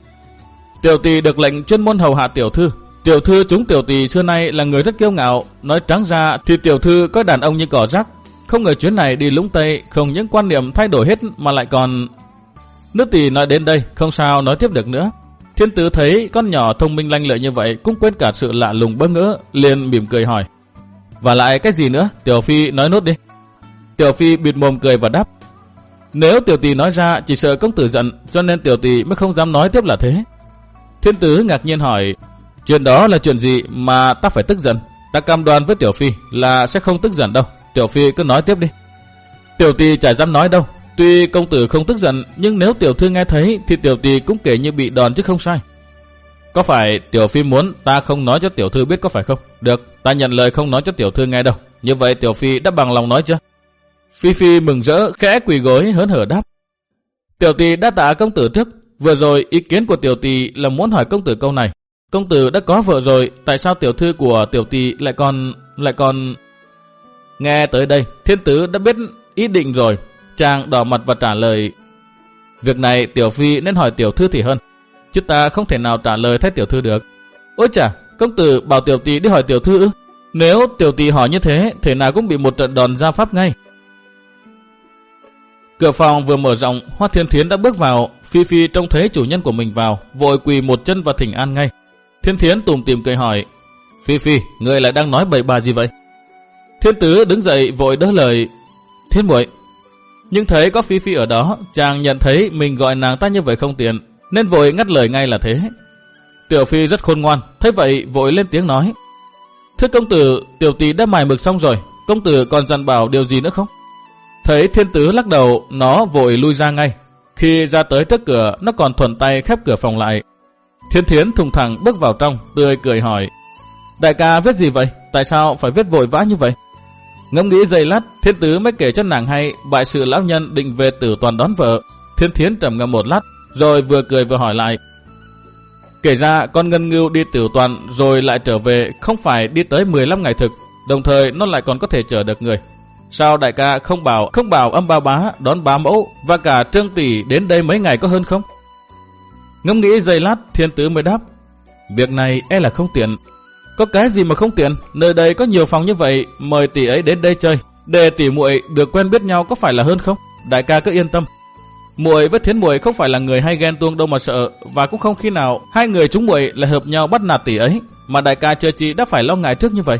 Tiểu tỳ được lệnh chuyên môn hầu hạ tiểu thư. Tiểu thư chúng tiểu tỳ xưa nay là người rất kiêu ngạo, nói trắng ra thì tiểu thư coi đàn ông như cỏ rác. Không ngờ chuyến này đi lũng Tây, không những quan niệm thay đổi hết mà lại còn... Nữ tỳ nói đến đây, không sao nói tiếp được nữa. Thiên Tứ thấy con nhỏ thông minh lanh lợi như vậy, cũng quên cả sự lạ lùng bỡ ngỡ, liền mỉm cười hỏi: Và lại cái gì nữa? Tiểu Phi nói nốt đi. Tiểu Phi bịt mồm cười và đáp: Nếu tiểu tỳ nói ra chỉ sợ công tử giận, cho nên tiểu tỳ mới không dám nói tiếp là thế. Thiên Tứ ngạc nhiên hỏi: Chuyện đó là chuyện gì mà ta phải tức giận? Ta cam đoan với Tiểu Phi là sẽ không tức giận đâu. Tiểu Phi cứ nói tiếp đi. Tiểu tỳ chả dám nói đâu. Tuy công tử không tức giận, nhưng nếu tiểu thư nghe thấy thì tiểu tỳ cũng kể như bị đòn chứ không sai. Có phải Tiểu Phi muốn ta không nói cho tiểu thư biết có phải không? Được, ta nhận lời không nói cho tiểu thư nghe đâu. Như vậy Tiểu Phi đã bằng lòng nói chưa? Phi Phi mừng rỡ khẽ quỳ gối hớn hở đáp: Tiểu tỳ đã tạ công tử trước. Vừa rồi ý kiến của tiểu tỳ là muốn hỏi công tử câu này: Công tử đã có vợ rồi, tại sao tiểu thư của tiểu tỳ lại còn... lại còn... Nghe tới đây, Thiên Tứ đã biết ý định rồi. Chàng đỏ mặt và trả lời: Việc này tiểu phi nên hỏi tiểu thư thì hơn, chứ ta không thể nào trả lời thay tiểu thư được. Ôi chà, công tử bảo tiểu tỷ đi hỏi tiểu thư ư? Nếu tiểu tỷ hỏi như thế, thể nào cũng bị một trận đòn gia pháp ngay. Cửa phòng vừa mở rộng, Hoa Thiên Thiến đã bước vào. Phi Phi trông thấy chủ nhân của mình vào, vội quỳ một chân và thỉnh an ngay. Thiên Thiến tủm tỉm cười hỏi: Phi Phi, người lại đang nói bậy bạ gì vậy? Thiên Tứ đứng dậy vội đỡ lời: Thiên muội. Nhưng thấy có Phi Phi ở đó, chàng nhận thấy mình gọi nàng ta như vậy không tiện, nên vội ngắt lời ngay là thế. Tiểu Phi rất khôn ngoan, thấy vậy vội lên tiếng nói: Thưa công tử, tiểu tỷ đã mài mực xong rồi, công tử còn dặn bảo điều gì nữa không? Thấy Thiên Tứ lắc đầu, nó vội lui ra ngay. Khi ra tới trước cửa, nó còn thuận tay khép cửa phòng lại. Thiên Thiến thùng thẳng bước vào trong, tươi cười hỏi: Đại ca viết gì vậy? Tại sao phải viết vội vã như vậy? Ngẫm nghĩ giây lát, Thiên Tứ mới kể cho nàng hay bại sự lão nhân định về Tử Toàn đón vợ. Thiên Thiến trầm ngâm một lát, rồi vừa cười vừa hỏi lại: Kể ra con ngân ngưu đi Tử Toàn rồi lại trở về không phải đi tới mười lăm ngày thực, đồng thời nó lại còn có thể chở được người. Sao đại ca không bảo không bảo Âm Ba Bá đón bá mẫu và cả Trương tỷ đến đây mấy ngày có hơn không? Ngẫm nghĩ giây lát, Thiên Tứ mới đáp: Việc này e là không tiện. Có cái gì mà không tiện? Nơi đây có nhiều phòng như vậy, mời tỷ ấy đến đây chơi, để tỷ muội được quen biết nhau có phải là hơn không? Đại ca cứ yên tâm. Muội với Thiến muội không phải là người hay ghen tuông đâu mà sợ, và cũng không khi nào hai người chúng muội lại hợp nhau bắt nạt tỷ ấy, mà đại ca chưa chi đã phải lo ngại trước như vậy.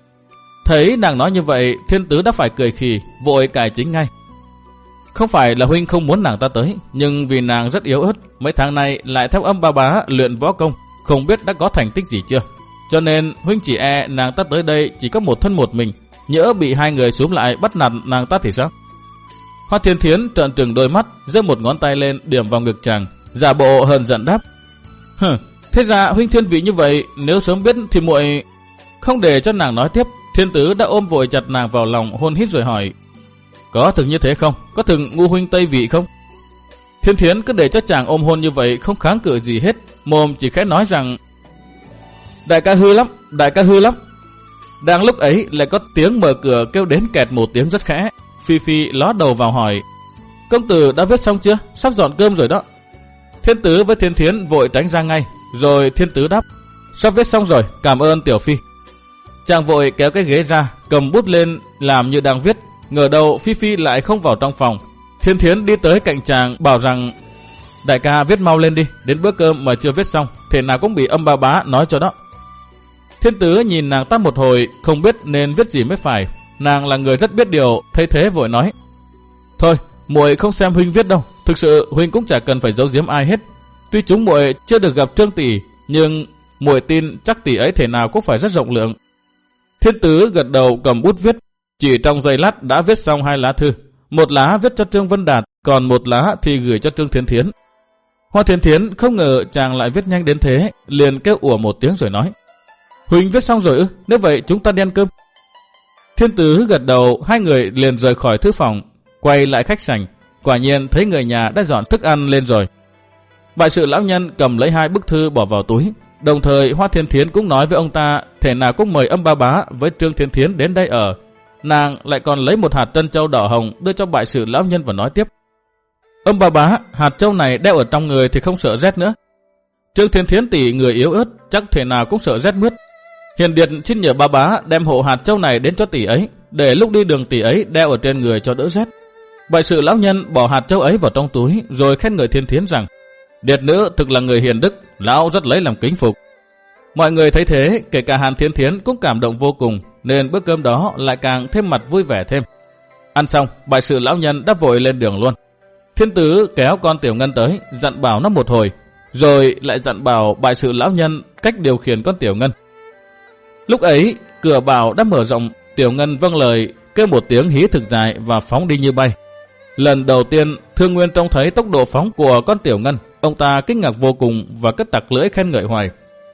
Thấy nàng nói như vậy, Thiên Tứ đã phải cười khì, vội cải chính ngay: Không phải là huynh không muốn nàng ta tới, nhưng vì nàng rất yếu ớt, mấy tháng nay lại theo Âm Ba Bá luyện võ công, không biết đã có thành tích gì chưa. Cho nên huynh chỉ e nàng ta tới đây chỉ có một thân một mình, nhỡ bị hai người xúm lại bắt nạt nàng ta thì sao? Hoa Thiên Thiến trợn trừng đôi mắt, giơ một ngón tay lên điểm vào ngực chàng, giả bộ hờn giận đáp: Hừ, thế ra huynh thiên vị như vậy, nếu sớm biết thì muội... Không để cho nàng nói tiếp, Thiên Tứ đã ôm vội chặt nàng vào lòng, hôn hít rồi hỏi: Có thực như thế không? Có thực ngu huynh tây vị không? Thiên Thiến cứ để cho chàng ôm hôn như vậy, không kháng cự gì hết, mồm chỉ khẽ nói rằng: Đại ca hư lắm, đại ca hư lắm. Đang lúc ấy lại có tiếng mở cửa kêu đến kẹt một tiếng rất khẽ. Phi Phi ló đầu vào hỏi: Công tử đã viết xong chưa? Sắp dọn cơm rồi đó. Thiên Tứ với Thiên Thiến vội tránh ra ngay. Rồi Thiên Tứ đáp: Sắp viết xong rồi, cảm ơn tiểu Phi. Chàng vội kéo cái ghế ra, cầm bút lên làm như đang viết. Ngờ đâu Phi Phi lại không vào trong phòng. Thiên Thiến đi tới cạnh chàng bảo rằng: Đại ca viết mau lên đi, đến bữa cơm mà chưa viết xong, thể nào cũng bị Âm Ba Bá nói cho đó. Thiên Tứ nhìn nàng ta một hồi, không biết nên viết gì mới phải. Nàng là người rất biết điều, thấy thế vội nói: Thôi, muội không xem huynh viết đâu, thực sự huynh cũng chả cần phải giấu giếm ai hết. Tuy chúng muội chưa được gặp Trương tỷ, nhưng muội tin chắc tỷ ấy thể nào cũng phải rất rộng lượng. Thiên Tứ gật đầu cầm bút viết, chỉ trong giây lát đã viết xong hai lá thư. Một lá viết cho Trương Vân Đạt, còn một lá thì gửi cho Trương Thiên Thiến. Hoa Thiên Thiến không ngờ chàng lại viết nhanh đến thế, liền kêu ủa một tiếng rồi nói: Huynh viết xong rồi ư? Nếu vậy chúng ta đi ăn cơm. Thiên Tứ gật đầu, hai người liền rời khỏi thư phòng, quay lại khách sảnh. Quả nhiên thấy người nhà đã dọn thức ăn lên rồi. Bại sự lão nhân cầm lấy hai bức thư bỏ vào túi. Đồng thời Hoa Thiên Thiến cũng nói với ông ta thể nào cũng mời Âm Ba Bá với Trương Thiên Thiến đến đây ở. Nàng lại còn lấy một hạt trân châu đỏ hồng đưa cho bại sự lão nhân và nói tiếp: Âm Ba Bá, hạt châu này đeo ở trong người thì không sợ rét nữa. Trương Thiên Thiến tỷ người yếu ớt, chắc thể nào cũng sợ rét mướt. Hiền Điệt xin nhờ Ba Bá đem hộ hạt châu này đến cho tỷ ấy, để lúc đi đường tỷ ấy đeo ở trên người cho đỡ rét. Bại sự lão nhân bỏ hạt châu ấy vào trong túi, rồi khen ngợi Thiên Thiến rằng: Điệt nữ thực là người hiền đức, lão rất lấy làm kính phục. Mọi người thấy thế, kể cả Hàn Thiên Thiến cũng cảm động vô cùng, nên bữa cơm đó lại càng thêm mặt vui vẻ thêm. Ăn xong, bại sự lão nhân đã vội lên đường luôn. Thiên Tứ kéo con Tiểu Ngân tới, dặn bảo nó một hồi, rồi lại dặn bảo bại sự lão nhân cách điều khiển con Tiểu Ngân. Lúc ấy, cửa bảo đã mở rộng, Tiểu Ngân vâng lời, kêu một tiếng hí thực dài và phóng đi như bay. Lần đầu tiên, Thương Nguyên trông thấy tốc độ phóng của con Tiểu Ngân, ông ta kinh ngạc vô cùng và cất tặc lưỡi khen ngợi hoài.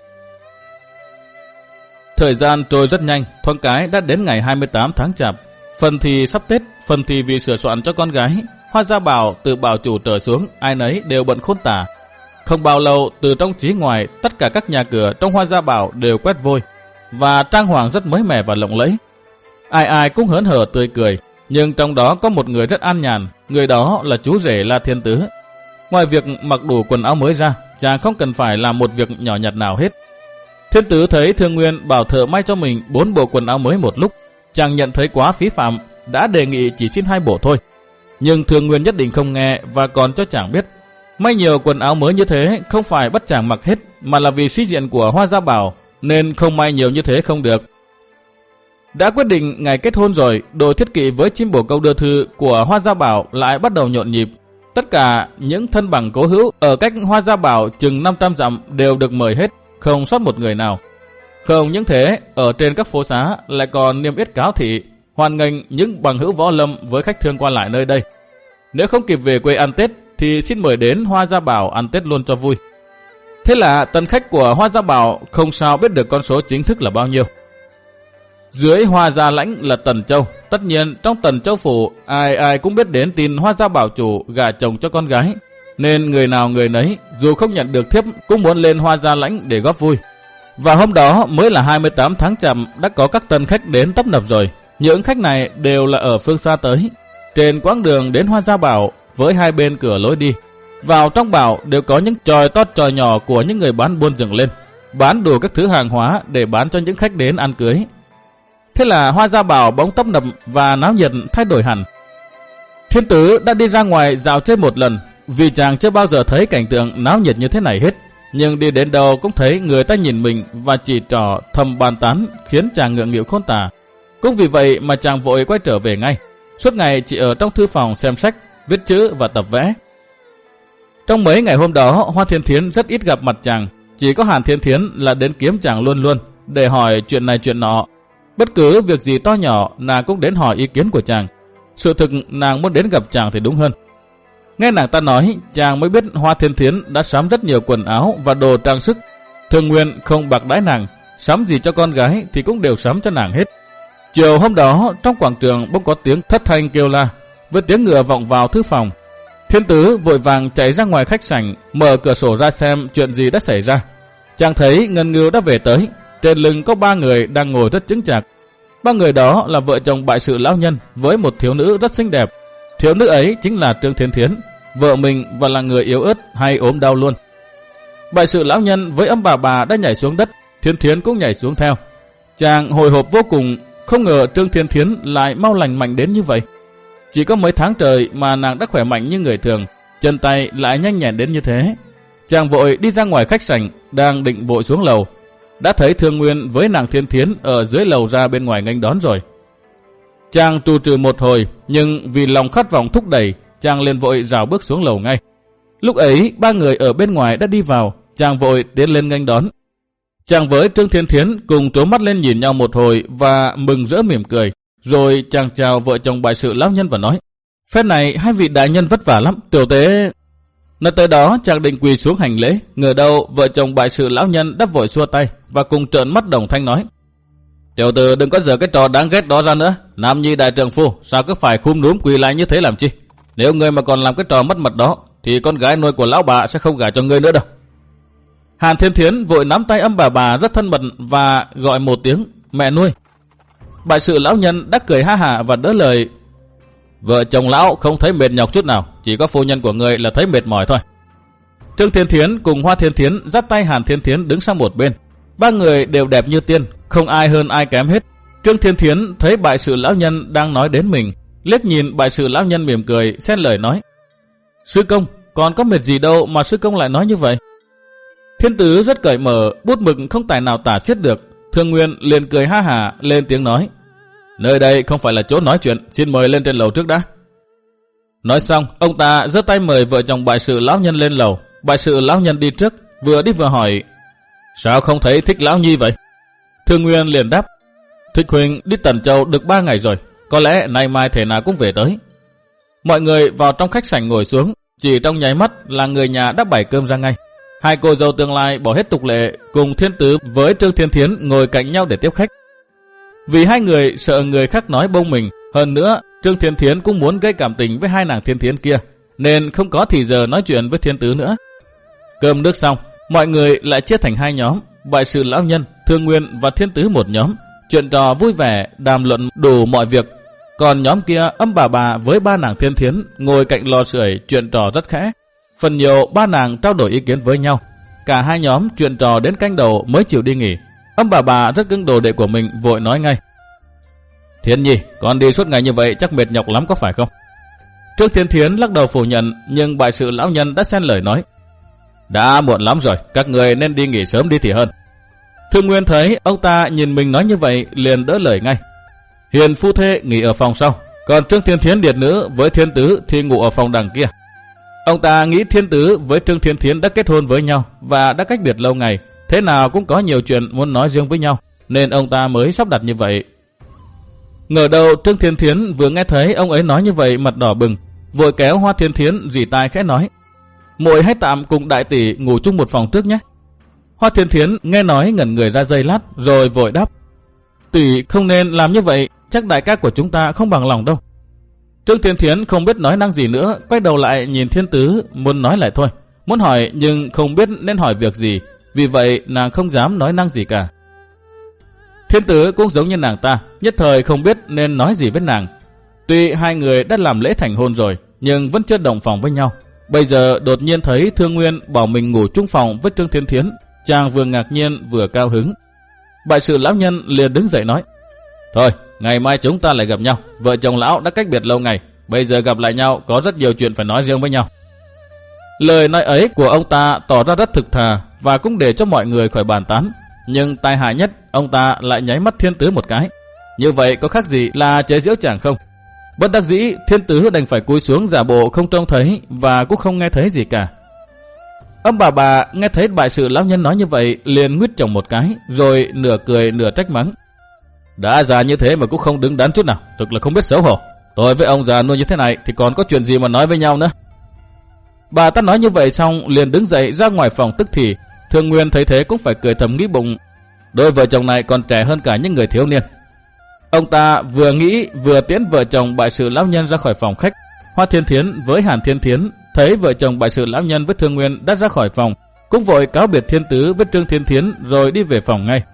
Thời gian trôi rất nhanh, thoáng cái đã đến ngày hai mươi tám tháng Chạp. Phần thì sắp Tết, phần thì vì sửa soạn cho con gái. Hoa Gia Bảo từ bảo chủ trở xuống, ai nấy đều bận khôn tả. Không bao lâu, từ trong chí ngoài, tất cả các nhà cửa trong Hoa Gia Bảo đều quét vôi, và trang hoàng rất mới mẻ và lộng lẫy. Ai ai cũng hớn hở tươi cười, nhưng trong đó có một người rất an nhàn, người đó là chú rể La Thiên Tứ. Ngoài việc mặc đủ quần áo mới ra, chàng không cần phải làm một việc nhỏ nhặt nào hết. Thiên Tứ thấy Thương Nguyên bảo thợ may cho mình bốn bộ quần áo mới một lúc, chàng nhận thấy quá phí phạm, đã đề nghị chỉ xin hai bộ thôi. Nhưng Thương Nguyên nhất định không nghe và còn cho chàng biết, may nhiều quần áo mới như thế không phải bắt chàng mặc hết, mà là vì sĩ diện của Hoa Gia Bảo, nên không may nhiều như thế không được. Đã quyết định ngày kết hôn rồi, đội thiết kỵ với chim bồ câu đưa thư của Hoa Gia Bảo lại bắt đầu nhộn nhịp. Tất cả những thân bằng cố hữu ở cách Hoa Gia Bảo chừng năm trăm dặm đều được mời hết, không sót một người nào. Không những thế, ở trên các phố xá lại còn niêm yết cáo thị, hoan nghênh những bằng hữu võ lâm với khách thương qua lại nơi đây. Nếu không kịp về quê ăn Tết thì xin mời đến Hoa Gia Bảo ăn Tết luôn cho vui. Thế là tân khách của Hoa Gia Bảo không sao biết được con số chính thức là bao nhiêu. Dưới Hoa Gia Lãnh là Tần Châu, tất nhiên trong Tần Châu phủ ai ai cũng biết đến tin Hoa Gia Bảo chủ gả chồng cho con gái, nên người nào người nấy dù không nhận được thiếp cũng muốn lên Hoa Gia Lãnh để góp vui. Và hôm đó mới là hai mươi tám tháng Chạp đã có các tân khách đến tấp nập rồi. Những khách này đều là ở phương xa tới. Trên quãng đường đến Hoa Gia Bảo với hai bên cửa lối đi, vào trong bảo đều có những chòi to chòi nhỏ của những người bán buôn dựng lên, bán đủ các thứ hàng hóa để bán cho những khách đến ăn cưới. Thế là Hoa Gia Bảo bỗng tấp nập và náo nhiệt thay đổi hẳn. Thiên Tứ đã đi ra ngoài dạo chơi một lần, vì chàng chưa bao giờ thấy cảnh tượng náo nhiệt như thế này hết. Nhưng đi đến đâu cũng thấy người ta nhìn mình và chỉ trỏ thầm bàn tán, khiến chàng ngượng nghịu khôn tả. Cũng vì vậy mà chàng vội quay trở về ngay. Suốt ngày chỉ ở trong thư phòng xem sách, viết chữ và tập vẽ. Trong mấy ngày hôm đó, Hoa Thiên Thiến rất ít gặp mặt chàng. Chỉ có Hàn Thiên Thiến là đến kiếm chàng luôn luôn, để hỏi chuyện này chuyện nọ. Bất cứ việc gì to nhỏ, nàng cũng đến hỏi ý kiến của chàng. Sự thực nàng muốn đến gặp chàng thì đúng hơn. Nghe nàng ta nói, chàng mới biết Hoa Thiên Thiến đã sắm rất nhiều quần áo và đồ trang sức. Thương Nguyên không bạc đãi nàng, sắm gì cho con gái thì cũng đều sắm cho nàng hết. Chiều hôm đó, trong quảng trường bỗng có tiếng thất thanh kêu la, với tiếng ngựa vọng vào thư phòng. Thiên Tứ vội vàng chạy ra ngoài khách sảnh, mở cửa sổ ra xem chuyện gì đã xảy ra. Chàng thấy Ngân Ngưu đã về tới, trên lưng có ba người đang ngồi rất chững chạc. Ba người đó là vợ chồng bại sự lão nhân với một thiếu nữ rất xinh đẹp. Thiếu nữ ấy chính là Trương Thiên Thiến, vợ mình và là người yếu ớt hay ốm đau luôn. Bại sự lão nhân với âm bà bà đã nhảy xuống đất, Thiên Thiến cũng nhảy xuống theo. Chàng hồi hộp vô cùng, không ngờ Trương Thiên Thiến lại mau lành mạnh đến như vậy. Chỉ có mấy tháng trời mà nàng đã khỏe mạnh như người thường, chân tay lại nhanh nhẹn đến như thế. Chàng vội đi ra ngoài khách sảnh, đang định vội xuống lầu, đã thấy Thương Nguyên với nàng Thiên Thiến ở dưới lầu ra bên ngoài nghênh đón rồi. Chàng trù trừ một hồi, nhưng vì lòng khát vọng thúc đẩy, chàng liền vội rảo bước xuống lầu ngay. Lúc ấy ba người ở bên ngoài đã đi vào, chàng vội tiến lên nghênh đón. Chàng với Trương Thiên Thiến cùng trố mắt lên nhìn nhau một hồi và mừng rỡ mỉm cười. Rồi chàng chào vợ chồng bại sự lão nhân và nói: "Phép này hai vị đại nhân vất vả lắm, tiểu tế." Nói tới đó chàng định quỳ xuống hành lễ, ngờ đâu vợ chồng bại sự lão nhân đắp vội xua tay và cùng trợn mắt đồng thanh nói: "Tiểu tử đừng có giở cái trò đáng ghét đó ra nữa. Nam nhi đại trượng phu sao cứ phải khum núm quỳ lại như thế làm chi? Nếu ngươi mà còn làm cái trò mất mặt đó thì con gái nuôi của lão bà sẽ không gả cho ngươi nữa đâu." Hàn Thiên Thiến vội nắm tay âm bà bà rất thân mật và gọi một tiếng mẹ nuôi. Bại sự lão nhân đã cười ha hả và đỡ lời: "Vợ chồng lão không thấy mệt nhọc chút nào, chỉ có phu nhân của người là thấy mệt mỏi thôi." Trương Thiên Thiến cùng Hoa Thiên Thiến dắt tay Hàn Thiên Thiến đứng sang một bên. Ba người đều đẹp như tiên, không ai hơn ai kém hết. Trương Thiên Thiến thấy bại sự lão nhân đang nói đến mình, liếc nhìn bại sự lão nhân mỉm cười, xen lời nói: "Sư công, còn có mệt gì đâu mà sư công lại nói như vậy?" Thiên Tứ rất cởi mở, bút mực không tài nào tả xiết được. Thương Nguyên liền cười ha hả lên tiếng nói: "Nơi đây không phải là chỗ nói chuyện, xin mời lên trên lầu trước đã." Nói xong, ông ta giơ tay mời vợ chồng bại sự lão nhân lên lầu. Bại sự lão nhân đi trước, vừa đi vừa hỏi: "Sao không thấy Thích lão nhi vậy?" Thương Nguyên liền đáp: "Thích huynh đi Tần Châu được ba ngày rồi, có lẽ nay mai thể nào cũng về tới." Mọi người vào trong khách sảnh ngồi xuống, chỉ trong nháy mắt là người nhà đã bày cơm ra ngay. Hai cô dâu tương lai bỏ hết tục lệ, cùng Thiên Tứ với Trương Thiên Thiến ngồi cạnh nhau để tiếp khách. Vì hai người sợ người khác nói bông mình, hơn nữa Trương Thiên Thiến cũng muốn gây cảm tình với hai nàng Thiên Thiến kia, nên không có thì giờ nói chuyện với Thiên Tứ nữa. Cơm nước xong, mọi người lại chia thành hai nhóm, bại sự lão nhân, Thương Nguyên và Thiên Tứ một nhóm, chuyện trò vui vẻ, đàm luận đủ mọi việc. Còn nhóm kia âm bà bà với ba nàng Thiên Thiến ngồi cạnh lò sưởi chuyện trò rất khẽ. Phần nhiều ba nàng trao đổi ý kiến với nhau. Cả hai nhóm chuyện trò đến canh đầu mới chịu đi nghỉ. Ông bà bà rất cưng đồ đệ của mình, vội nói ngay: Thiên Nhi, con đi suốt ngày như vậy chắc mệt nhọc lắm có phải không? Trương Thiên Thiến lắc đầu phủ nhận, nhưng bại sự lão nhân đã xen lời nói: Đã muộn lắm rồi, các người nên đi nghỉ sớm đi thì hơn. Thương Nguyên thấy ông ta nhìn mình nói như vậy, liền đỡ lời ngay: Hiền phu thê nghỉ ở phòng sau, còn Trương Thiên Thiến điệt nữ với Thiên Tứ thì ngủ ở phòng đằng kia. Ông ta nghĩ Thiên Tứ với Trương Thiên Thiến đã kết hôn với nhau và đã cách biệt lâu ngày, thế nào cũng có nhiều chuyện muốn nói riêng với nhau, nên ông ta mới sắp đặt như vậy. Ngờ đâu Trương Thiên Thiến vừa nghe thấy ông ấy nói như vậy mặt đỏ bừng, vội kéo Hoa Thiên Thiến rỉ tai khẽ nói: Muội hãy tạm cùng đại tỷ ngủ chung một phòng trước nhé. Hoa Thiên Thiến nghe nói ngẩn người ra giây lát, rồi vội đáp: Tỷ không nên làm như vậy, chắc đại ca của chúng ta không bằng lòng đâu. Trương Thiên Thiến không biết nói năng gì nữa, quay đầu lại nhìn Thiên Tứ, muốn nói lại thôi, muốn hỏi nhưng không biết nên hỏi việc gì, vì vậy nàng không dám nói năng gì cả. Thiên Tứ cũng giống như nàng ta, nhất thời không biết nên nói gì với nàng. Tuy hai người đã làm lễ thành hôn rồi, nhưng vẫn chưa đồng phòng với nhau. Bây giờ đột nhiên thấy Thương Nguyên bảo mình ngủ chung phòng với Trương Thiên Thiến, chàng vừa ngạc nhiên vừa cao hứng. Bại sự lão nhân liền đứng dậy nói: Thôi, ngày mai chúng ta lại gặp nhau. Vợ chồng lão đã cách biệt lâu ngày, bây giờ gặp lại nhau có rất nhiều chuyện phải nói riêng với nhau. Lời nói ấy của ông ta tỏ ra rất thực thà và cũng để cho mọi người khỏi bàn tán. Nhưng tai hại nhất, ông ta lại nháy mắt Thiên Tứ một cái. Như vậy có khác gì là chế giễu chàng không? Bất đắc dĩ, Thiên Tứ đành phải cúi xuống giả bộ không trông thấy và cũng không nghe thấy gì cả. Ông bà bà nghe thấy bại sự lão nhân nói như vậy, liền nguyết chồng một cái, rồi nửa cười nửa trách mắng: Đã già như thế mà cũng không đứng đắn chút nào, thực là không biết xấu hổ. Tôi với ông già nuôi như thế này thì còn có chuyện gì mà nói với nhau nữa. Bà ta nói như vậy xong liền đứng dậy ra ngoài phòng tức thì. Thương Nguyên thấy thế cũng phải cười thầm nghĩ bụng: Đôi vợ chồng này còn trẻ hơn cả những người thiếu niên. Ông ta vừa nghĩ vừa tiễn vợ chồng bại sự lão nhân ra khỏi phòng khách. Hoa Thiên Thiến với Hàn Thiên Thiến thấy vợ chồng bại sự lão nhân với Thương Nguyên đã ra khỏi phòng, cũng vội cáo biệt Thiên Tứ với Trương Thiên Thiến rồi đi về phòng ngay.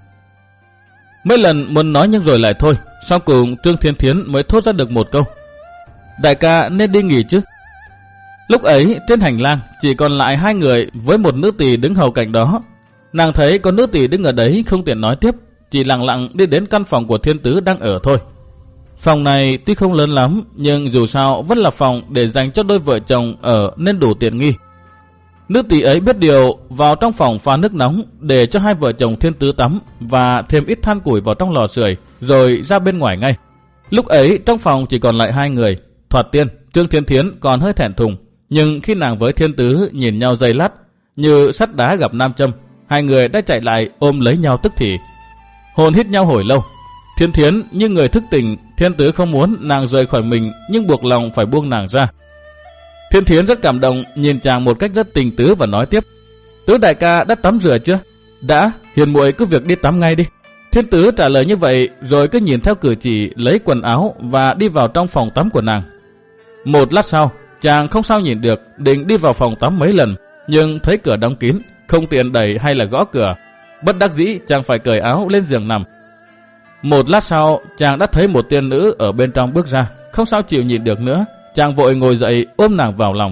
Mấy lần muốn nói nhưng rồi lại thôi, sau cùng Trương Thiên Thiến mới thốt ra được một câu: Đại ca nên đi nghỉ chứ. Lúc ấy trên hành lang chỉ còn lại hai người với một nữ tỳ đứng hầu cạnh đó. Nàng thấy có nữ tỳ đứng ở đấy không tiện nói tiếp, chỉ lặng lặng đi đến căn phòng của Thiên Tứ đang ở thôi. Phòng này tuy không lớn lắm, nhưng dù sao vẫn là phòng để dành cho đôi vợ chồng ở nên đủ tiện nghi. Nữ tỳ ấy biết điều, vào trong phòng pha nước nóng để cho hai vợ chồng Thiên Tứ tắm và thêm ít than củi vào trong lò sưởi, rồi ra bên ngoài ngay. Lúc ấy trong phòng chỉ còn lại hai người. Thoạt tiên Trương Thiên Thiến còn hơi thẹn thùng, nhưng khi nàng với Thiên Tứ nhìn nhau giây lát, như sắt đá gặp nam châm, hai người đã chạy lại ôm lấy nhau tức thì. Hôn hít nhau hồi lâu. Thiên Thiến như người thức tỉnh, Thiên Tứ không muốn nàng rời khỏi mình nhưng buộc lòng phải buông nàng ra. Thiên Thiến rất cảm động, nhìn chàng một cách rất tình tứ và nói tiếp: Tứ đại ca đã tắm rửa chưa? Đã, hiền muội cứ việc đi tắm ngay đi. Thiên Tứ trả lời như vậy rồi cứ nhìn theo cử chỉ lấy quần áo và đi vào trong phòng tắm của nàng. Một lát sau, chàng không sao nhìn được, định đi vào phòng tắm mấy lần, nhưng thấy cửa đóng kín, không tiện đẩy hay là gõ cửa. Bất đắc dĩ chàng phải cởi áo lên giường nằm. Một lát sau, chàng đã thấy một tiên nữ ở bên trong bước ra, không sao chịu nhịn được nữa, chàng vội ngồi dậy ôm nàng vào lòng.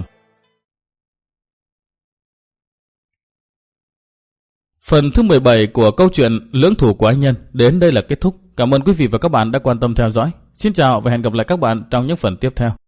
Phần thứ mười bảy của câu chuyện Lưỡng Thủ của Ái Nhân đến đây là kết thúc. Cảm ơn quý vị và các bạn đã quan tâm theo dõi. Xin chào và hẹn gặp lại các bạn trong những phần tiếp theo.